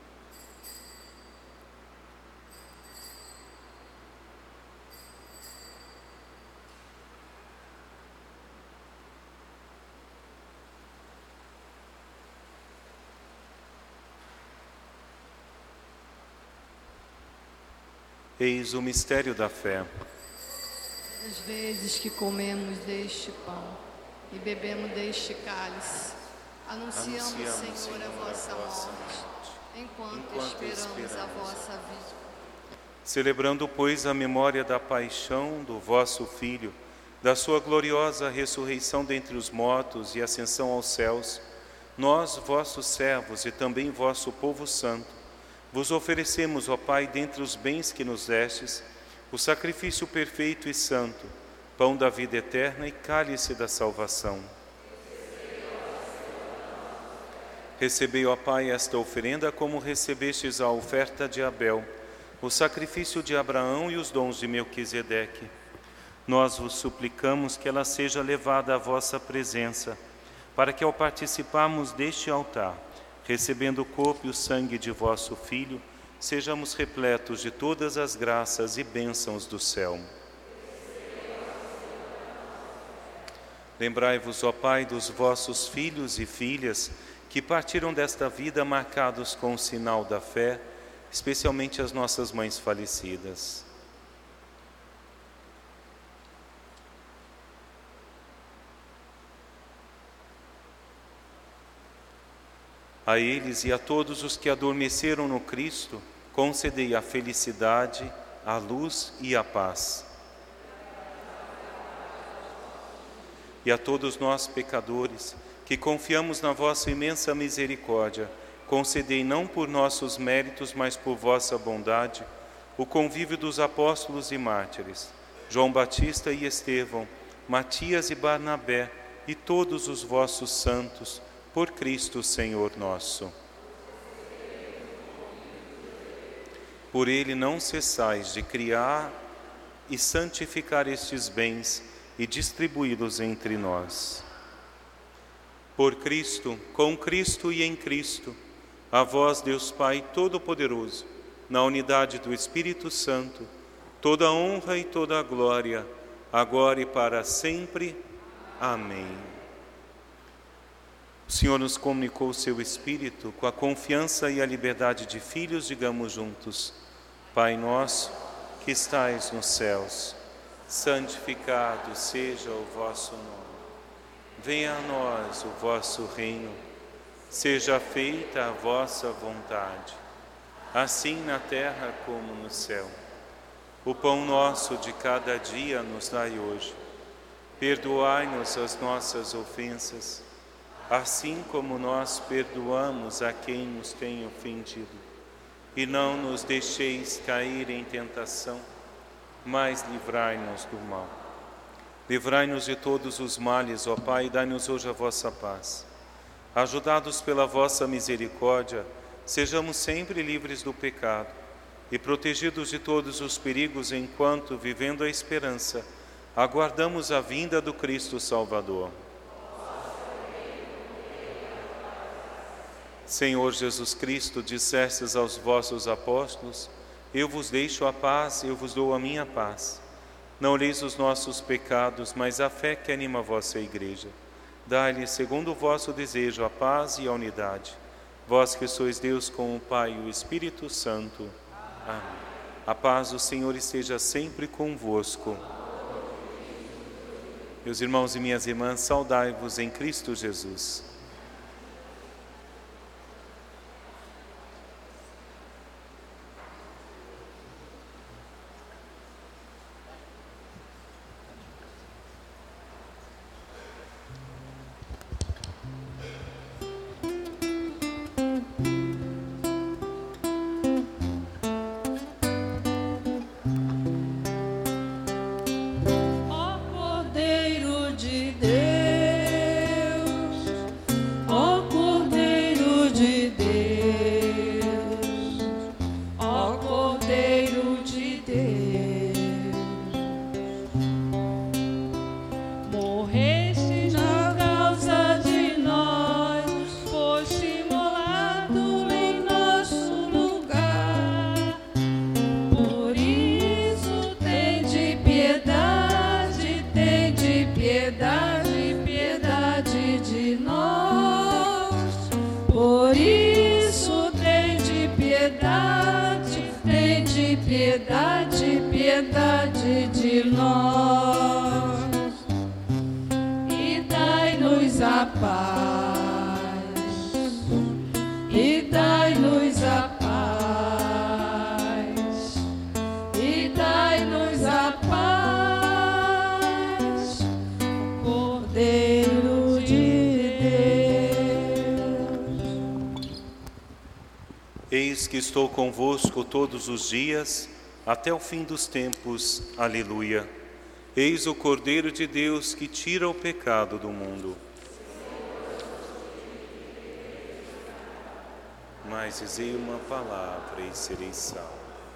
Eis o mistério da fé. As vezes que comemos deste pão e bebemos deste cálice, anunciamos, Anunciamos, Senhor, a vossa morte, enquanto, enquanto esperamos, esperamos a vossa vida. Celebrando, pois, a memória da paixão do vosso Filho, da sua gloriosa ressurreição dentre os mortos e ascensão aos céus, nós, vossos servos e também vosso povo santo, vos oferecemos, ó Pai, dentre os bens que nos destes, o sacrifício perfeito e santo, pão da vida eterna e cálice da salvação. Recebei, ó Pai, esta oferenda como recebestes a oferta de Abel, o sacrifício de Abraão e os dons de Melquisedeque. Nós vos suplicamos que ela seja levada à vossa presença, para que ao participarmos deste altar, recebendo o corpo e o sangue de vosso Filho, sejamos repletos de todas as graças e bênçãos do céu. Lembrai-vos, ó Pai, dos vossos filhos e filhas que partiram desta vida marcados com o sinal da fé, especialmente as nossas mães falecidas. A eles e a todos os que adormeceram no Cristo, concedei a felicidade, a luz e a paz. E a todos nós, pecadores, que confiamos na vossa imensa misericórdia, concedei não por nossos méritos, mas por vossa bondade, o convívio dos apóstolos e mártires, João Batista e Estevão, Matias e Barnabé, e todos os vossos santos, por Cristo Senhor nosso. Por ele não cessais de criar e santificar estes bens e distribuí-los entre nós. Por Cristo, com Cristo e em Cristo, a vós, Deus Pai Todo-Poderoso, na unidade do Espírito Santo, toda a honra e toda a glória, agora e para sempre. Amém. O Senhor nos comunicou o seu Espírito, com a confiança e a liberdade de filhos, digamos juntos: Pai nosso, que estais nos céus, santificado seja o vosso nome. Venha a nós o vosso reino, seja feita a vossa vontade, assim na terra como no céu. O pão nosso de cada dia nos dai hoje. Perdoai-nos as nossas ofensas, assim como nós perdoamos a quem nos tem ofendido. E não nos deixeis cair em tentação, mas livrai-nos do mal. Livrai-nos de todos os males, ó Pai, e dai-nos hoje a vossa paz. Ajudados pela vossa misericórdia, sejamos sempre livres do pecado e protegidos de todos os perigos enquanto, vivendo a esperança, aguardamos a vinda do Cristo Salvador. Senhor Jesus Cristo, dissestes aos vossos apóstolos: eu vos deixo a paz, eu vos dou a minha paz. Não olheis os nossos pecados, mas a fé que anima a vossa Igreja. Dai-lhe, segundo o vosso desejo, a paz e a unidade. Vós que sois Deus com o Pai e o Espírito Santo. Amém. A paz do Senhor esteja sempre convosco. Meus irmãos e minhas irmãs, saudai-vos em Cristo Jesus. Piedade, piedade de nós, e dai-nos a paz, e dai-nos a paz, e dai-nos a paz, Cordeiro de Deus. Eis que estou convosco todos os dias, até o fim dos tempos. Aleluia. Eis o Cordeiro de Deus que tira o pecado do mundo. Mas dizei uma palavra e sereis salvos.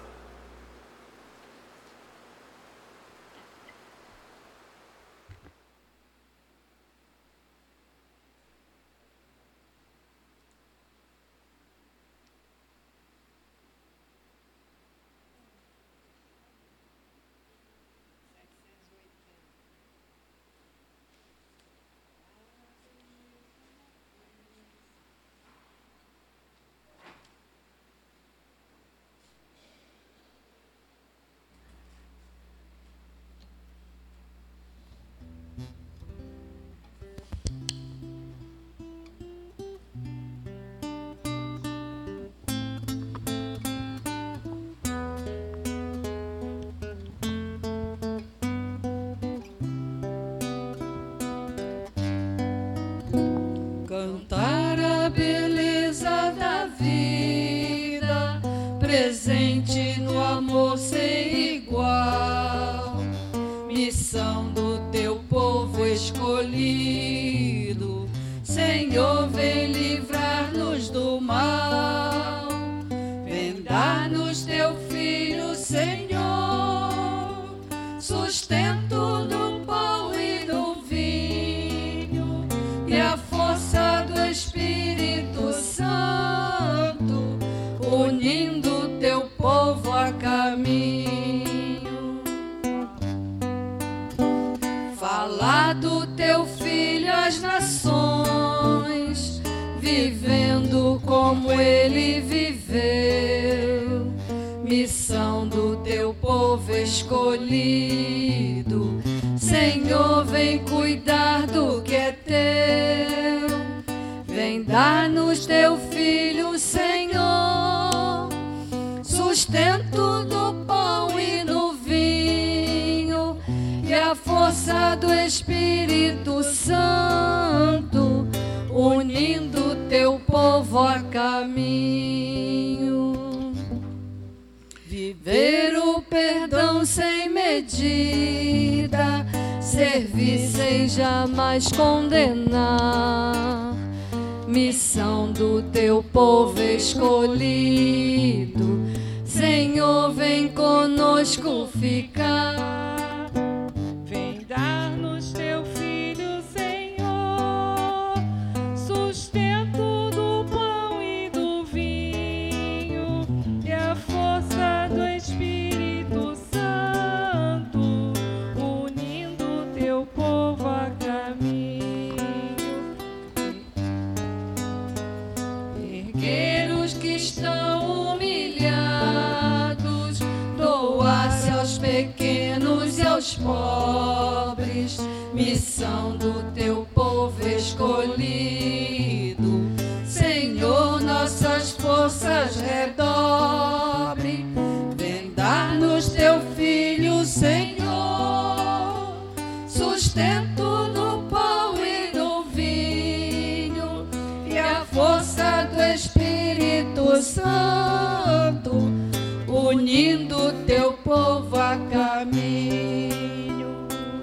Cantar a beleza da vida, presente no amor sem igual, missão do teu povo escolhido. Senhor, vem livrar-nos do mal, vem dar-nos teu Filho, Senhor, sustento do pão e do vinho, e a força do Espírito Santo, unindo teu povo a caminho. Falar do teu Filho às nações, vivendo como ele viveu, missão do teu povo escolhido. Senhor, vem cuidar do que é teu, vem dar-nos teu Filho, Senhor, sustento do pão e do vinho, e a força do Espírito Santo, unindo teu povo a caminho. Viver o perdão sem medida, servir sem jamais condenar. Missão do teu povo escolhido, Senhor, vem conosco ficar. Vem dar-nos teu Filho, Senhor, sustento do pão e do vinho, e a força do Espírito Santo, unindo teu povo a caminho. Erguer os que estão humilhados, doar-se aos pequenos e aos pobres, missão do teu povo escolhido. Senhor, nossas forças redobre, vem dar-nos teu Filho, Senhor, sustento no pão e no vinho, e a força do Espírito Santo, unindo teu povo a caminho.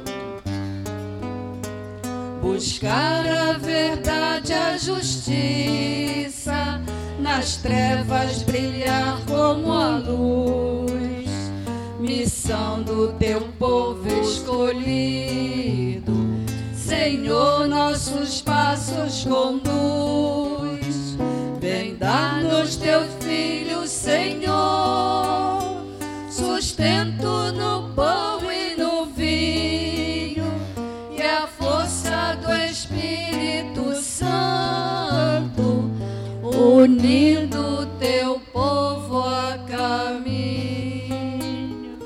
Buscar a verdade, a justiça, nas trevas brilhar como a luz, missão do teu povo escolhido. Senhor, nossos passos conduz, vem dar-nos teu Filho, Senhor, sustento no pão e no vinho, e a força do Espírito Santo, unindo teu povo a caminho.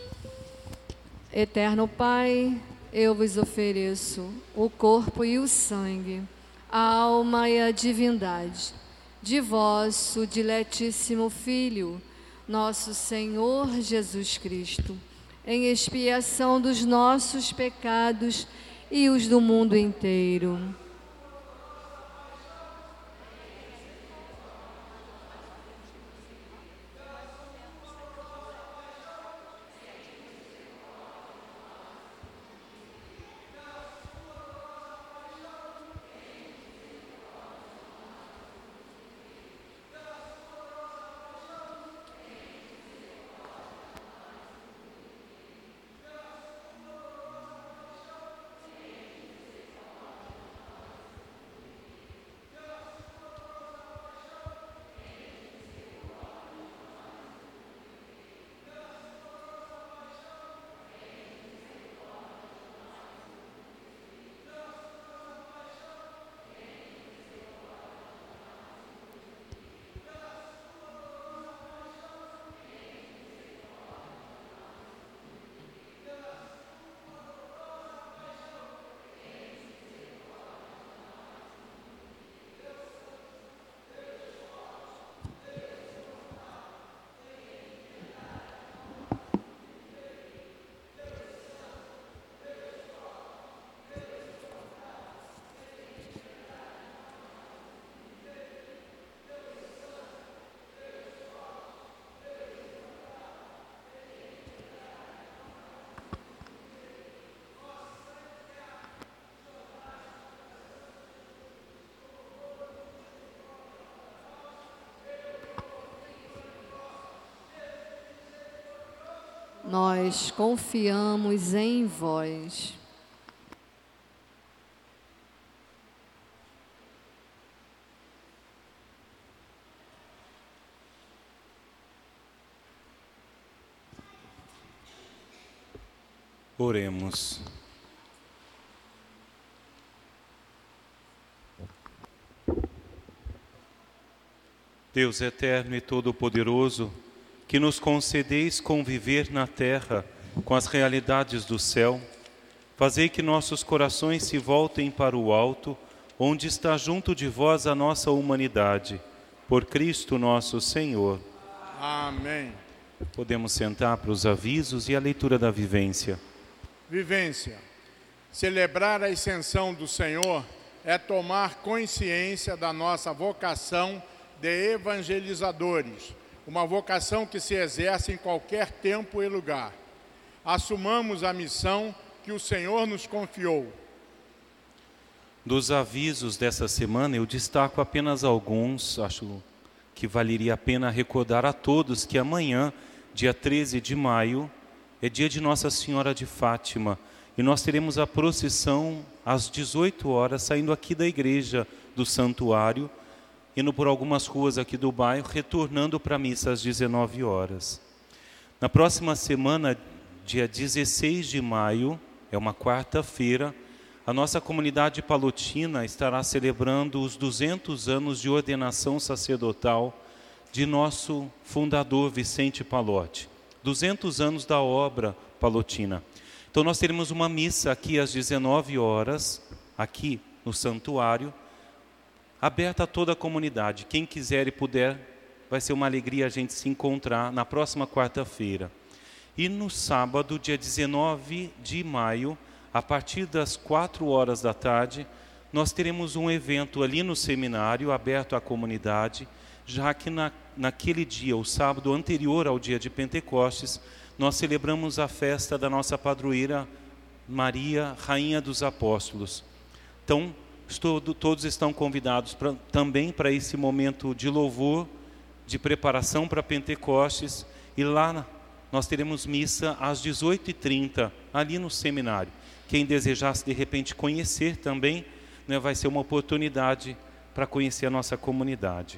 Eterno Pai, eu vos ofereço o corpo e o sangue, a alma e a divindade de vosso diletíssimo Filho, nosso Senhor Jesus Cristo, em expiação dos nossos pecados e os do mundo inteiro. Nós confiamos em vós. Oremos. Deus eterno e todo-poderoso, que nos concedeis conviver na terra com as realidades do céu, fazei que nossos corações se voltem para o alto, onde está junto de vós a nossa humanidade. Por Cristo nosso Senhor. Amém. Podemos sentar para os avisos e a leitura da vivência. Vivência. Celebrar a ascensão do Senhor é tomar consciência da nossa vocação de evangelizadores, uma vocação que se exerce em qualquer tempo e lugar. Assumamos a missão que o Senhor nos confiou. Dos avisos dessa semana, eu destaco apenas alguns. Acho que valeria a pena recordar a todos que amanhã, dia treze de maio, é dia de Nossa Senhora de Fátima. E nós teremos a procissão às dezoito horas, saindo aqui da igreja do santuário, indo por algumas ruas aqui do bairro, retornando para a missa às dezenove horas. Na próxima semana, dia dezesseis de maio, é uma quarta-feira, a nossa comunidade palotina estará celebrando os duzentos anos de ordenação sacerdotal de nosso fundador Vicente Pallotti. duzentos anos da obra palotina. Então nós teremos uma missa aqui às dezenove horas, aqui no santuário, aberta a toda a comunidade. Quem quiser e puder, vai ser uma alegria a gente se encontrar na próxima quarta-feira. E no sábado, dia dezenove de maio, a partir das quatro horas da tarde, nós teremos um evento ali no seminário, aberto à comunidade, já que na, naquele dia, o sábado anterior ao dia de Pentecostes, nós celebramos a festa da nossa padroeira Maria, Rainha dos Apóstolos. Então, estou, todos estão convidados pra, também para esse momento de louvor, de preparação para Pentecostes, e lá nós teremos missa às dezoito e trinta, ali no seminário. Quem desejasse de repente conhecer também, né, vai ser uma oportunidade para conhecer a nossa comunidade.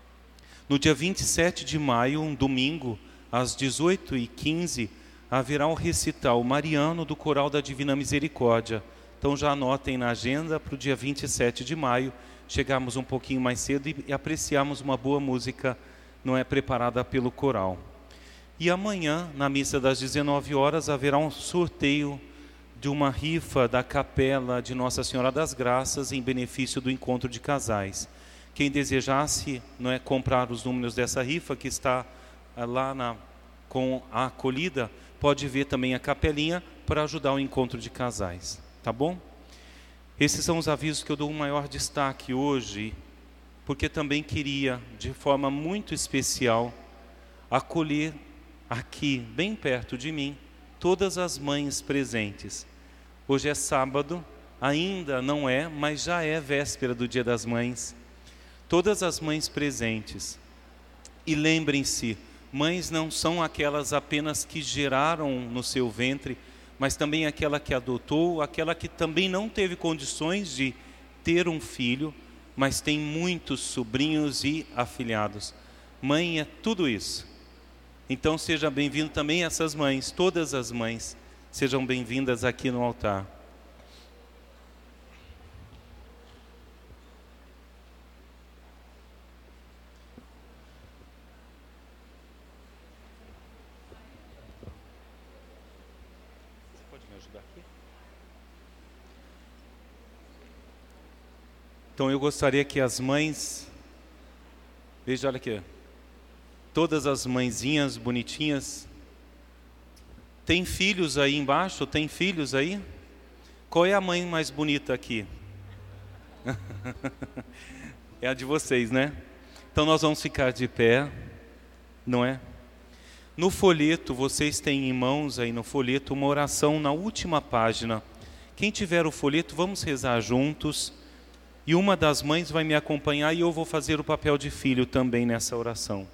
No dia vinte e sete de maio, um domingo, às dezoito e quinze, haverá um recital mariano do Coral da Divina Misericórdia. Então já anotem na agenda para o dia vinte e sete de maio, chegarmos um pouquinho mais cedo e, e apreciarmos uma boa música, não é, preparada pelo coral. E amanhã, na missa das dezenove horas, haverá um sorteio de uma rifa da capela de Nossa Senhora das Graças em benefício do encontro de casais. Quem desejasse, não é, comprar os números dessa rifa, que está lá na, com a acolhida, pode ver também a capelinha para ajudar o encontro de casais. Tá bom? Esses são os avisos que eu dou um maior destaque hoje, porque também queria, de forma muito especial, acolher aqui, bem perto de mim, todas as mães presentes. Hoje é sábado, ainda não é, mas já é véspera do Dia das Mães. Todas as mães presentes. E lembrem-se, mães não são aquelas apenas que geraram no seu ventre, mas também aquela que adotou, aquela que também não teve condições de ter um filho, mas tem muitos sobrinhos e afilhados. Mãe é tudo isso. Então seja bem-vindo também essas mães, todas as mães, sejam bem-vindas aqui no altar. Você pode me ajudar aqui? Então eu gostaria que as mães, veja, olha aqui, todas as mãezinhas bonitinhas. Tem filhos aí embaixo? Tem filhos aí? Qual é a mãe mais bonita aqui? É a de vocês, né? Então nós vamos ficar de pé, não é? No folheto, vocês têm em mãos aí no folheto uma oração na última página. Quem tiver o folheto, vamos rezar juntos. E uma das mães vai me acompanhar e eu vou fazer o papel de filho também nessa oração.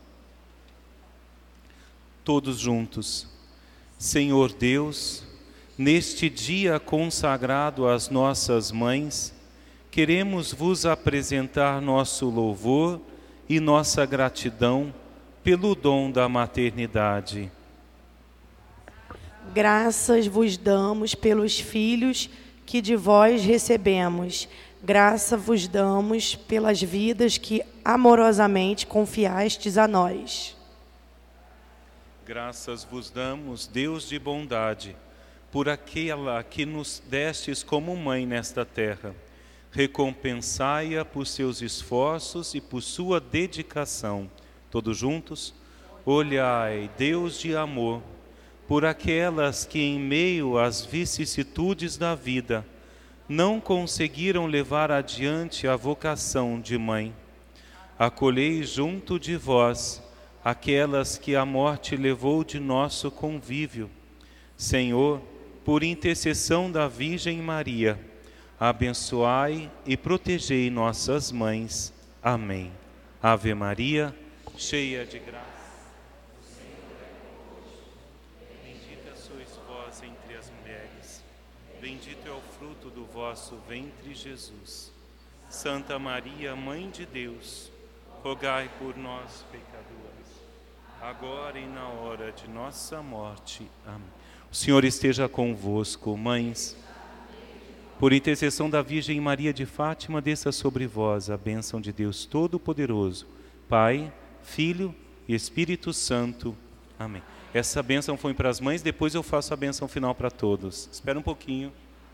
Todos juntos. Senhor Deus, neste dia consagrado às nossas mães, queremos vos apresentar nosso louvor e nossa gratidão pelo dom da maternidade. Graças vos damos pelos filhos que de vós recebemos. Graça vos damos pelas vidas que amorosamente confiastes a nós. Graças vos damos, Deus de bondade, por aquela que nos destes como mãe nesta terra. Recompensai-a por seus esforços e por sua dedicação. Todos juntos? Olhai, Deus de amor, por aquelas que em meio às vicissitudes da vida não conseguiram levar adiante a vocação de mãe. Acolhei junto de vós aquelas que a morte levou de nosso convívio. Senhor, por intercessão da Virgem Maria, abençoai e protegei nossas mães. Amém. Ave Maria, cheia de graça, o Senhor é convosco. Bendita sois vós entre as mulheres. Bendito é o fruto do vosso ventre, Jesus. Santa Maria, Mãe de Deus, rogai por nós, pecadores, agora e na hora de nossa morte. Amém. O Senhor esteja convosco, mães. Por intercessão da Virgem Maria de Fátima, desça sobre vós a bênção de Deus Todo-Poderoso, Pai, Filho e Espírito Santo. Amém. Essa bênção foi para as mães, depois eu faço a bênção final para todos. Espera um pouquinho.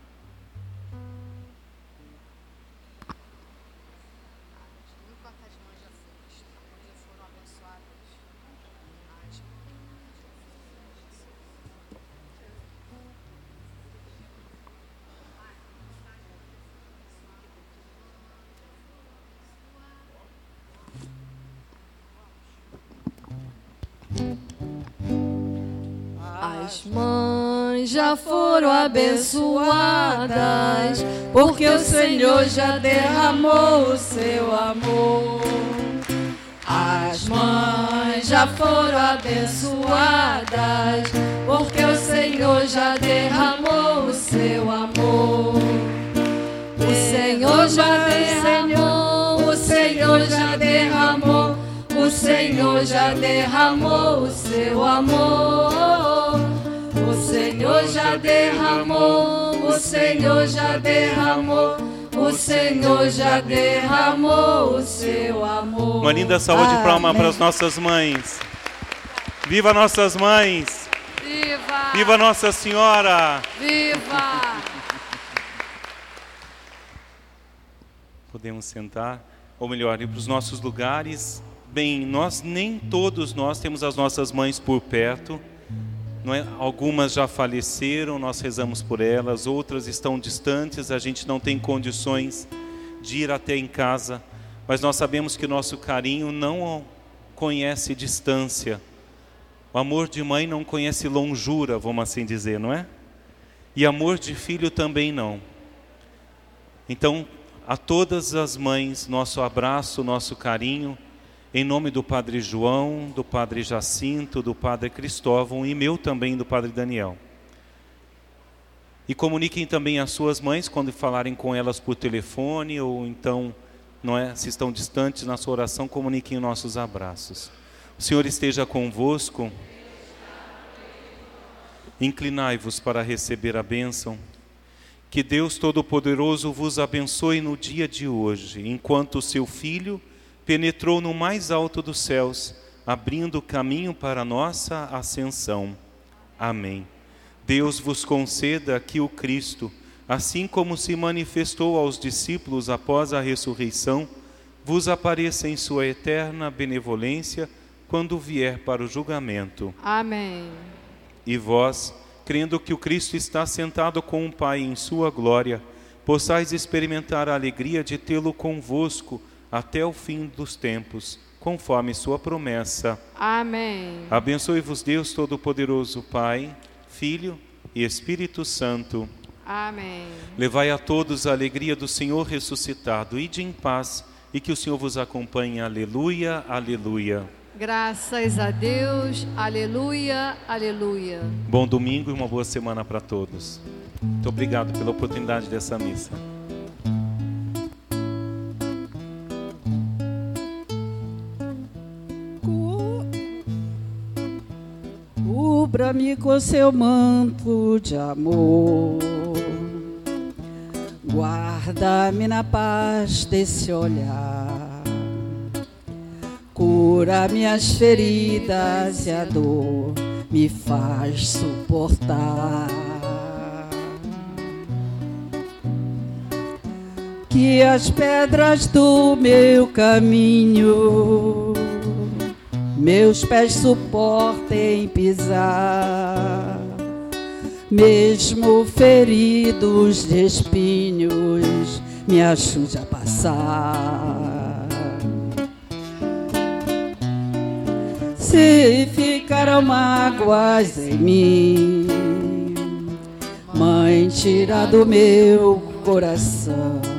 As mães já foram abençoadas, porque o Senhor já derramou o seu amor. As mães já foram abençoadas, porque o Senhor já derramou o seu amor. O Senhor já derramou, o Senhor já derramou, o Senhor já derramou o seu amor. O Senhor já derramou, o Senhor já derramou, o Senhor já derramou o seu amor. Uma linda salva de palmas para as nossas mães. Viva nossas mães! Viva! Viva Nossa Senhora! Viva! Podemos sentar, ou melhor, ir para os nossos lugares. Bem, nós nem todos nós temos as nossas mães por perto. Não é? Algumas já faleceram, nós rezamos por elas, outras estão distantes, a gente não tem condições de ir até em casa, mas nós sabemos que nosso carinho não conhece distância. O amor de mãe não conhece longura, vamos assim dizer, não é? E amor de filho também não. Então, a todas as mães, nosso abraço, nosso carinho, em nome do Padre João, do Padre Jacinto, do Padre Cristóvão e meu também, do Padre Daniel. E comuniquem também às suas mães quando falarem com elas por telefone ou então, não é, se estão distantes na sua oração, comuniquem os nossos abraços. O Senhor esteja convosco. Inclinai-vos para receber a bênção. Que Deus Todo-Poderoso vos abençoe no dia de hoje, enquanto o seu Filho penetrou no mais alto dos céus, abrindo caminho para a nossa ascensão. Amém. Deus vos conceda que o Cristo, assim como se manifestou aos discípulos após a ressurreição, vos apareça em sua eterna benevolência quando vier para o julgamento. Amém. E vós, crendo que o Cristo está sentado com o Pai em sua glória, possais experimentar a alegria de tê-lo convosco até o fim dos tempos, conforme sua promessa. Amém. Abençoe-vos Deus Todo-Poderoso, Pai, Filho e Espírito Santo. Amém. Levai a todos a alegria do Senhor ressuscitado. Ide em paz e que o Senhor vos acompanhe. Aleluia, aleluia. Graças a Deus. Aleluia, aleluia. Bom domingo e uma boa semana para todos. Muito obrigado pela oportunidade dessa missa. Cubra-me com seu manto de amor, guarda-me na paz desse olhar, cura minhas feridas e a dor me faz suportar. Que as pedras do meu caminho meus pés suportem pisar, mesmo feridos de espinhos, me ajude a passar. Se ficaram mágoas em mim, Mãe, tira do meu coração.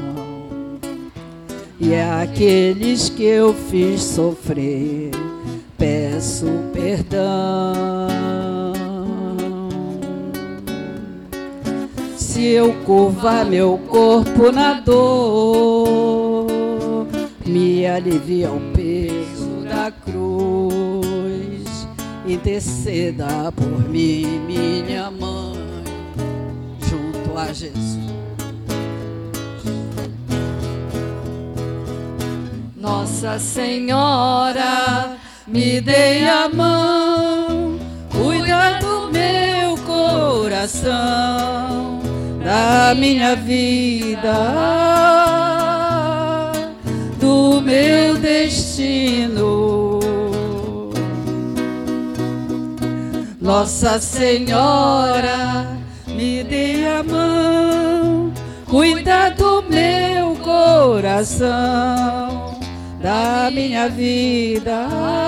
E àqueles que eu fiz sofrer, peço perdão. Se eu curvar meu corpo na dor, me alivia o peso da cruz. Interceda por mim, minha mãe, junto a Jesus. Nossa Senhora, me dê a mão, cuida do meu coração, da minha vida, do meu destino. Nossa Senhora, me dê a mão, cuida do meu coração, da minha vida,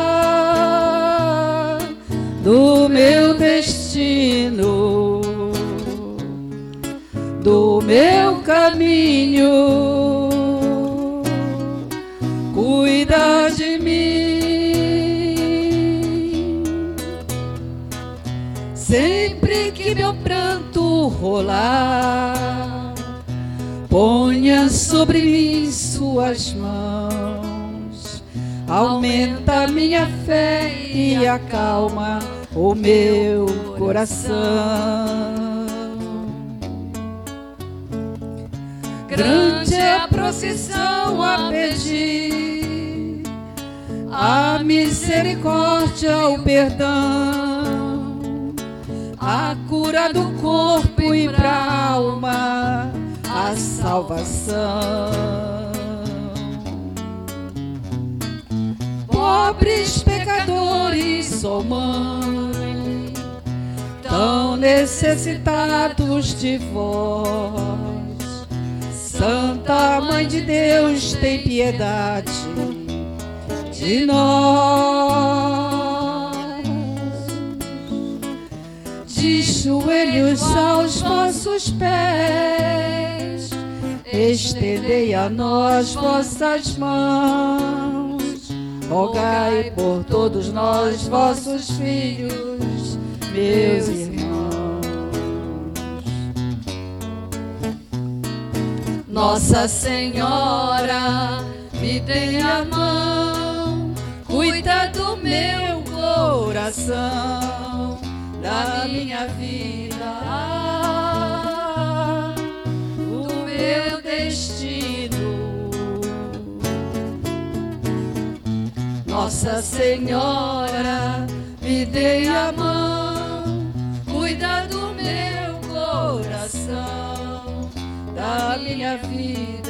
do meu destino, do meu caminho, cuida de mim. Sempre que meu pranto rolar, ponha sobre mim suas mãos. Aumenta minha fé e acalma o meu coração. Grande é a procissão a pedir a misericórdia, o perdão, a cura do corpo e pra alma, a salvação. Pobres pecadores, sou mãe, tão necessitados de vós. Santa Mãe de Deus, tem piedade de nós. De joelhos aos vossos pés, estendei a nós vossas mãos. Rogai por todos nós, vossos filhos, meus irmãos. Nossa Senhora, me dê a mão, cuida do meu coração, da minha vida, do meu destino. Nossa Senhora, me dê a mão, cuida do meu coração, da minha vida,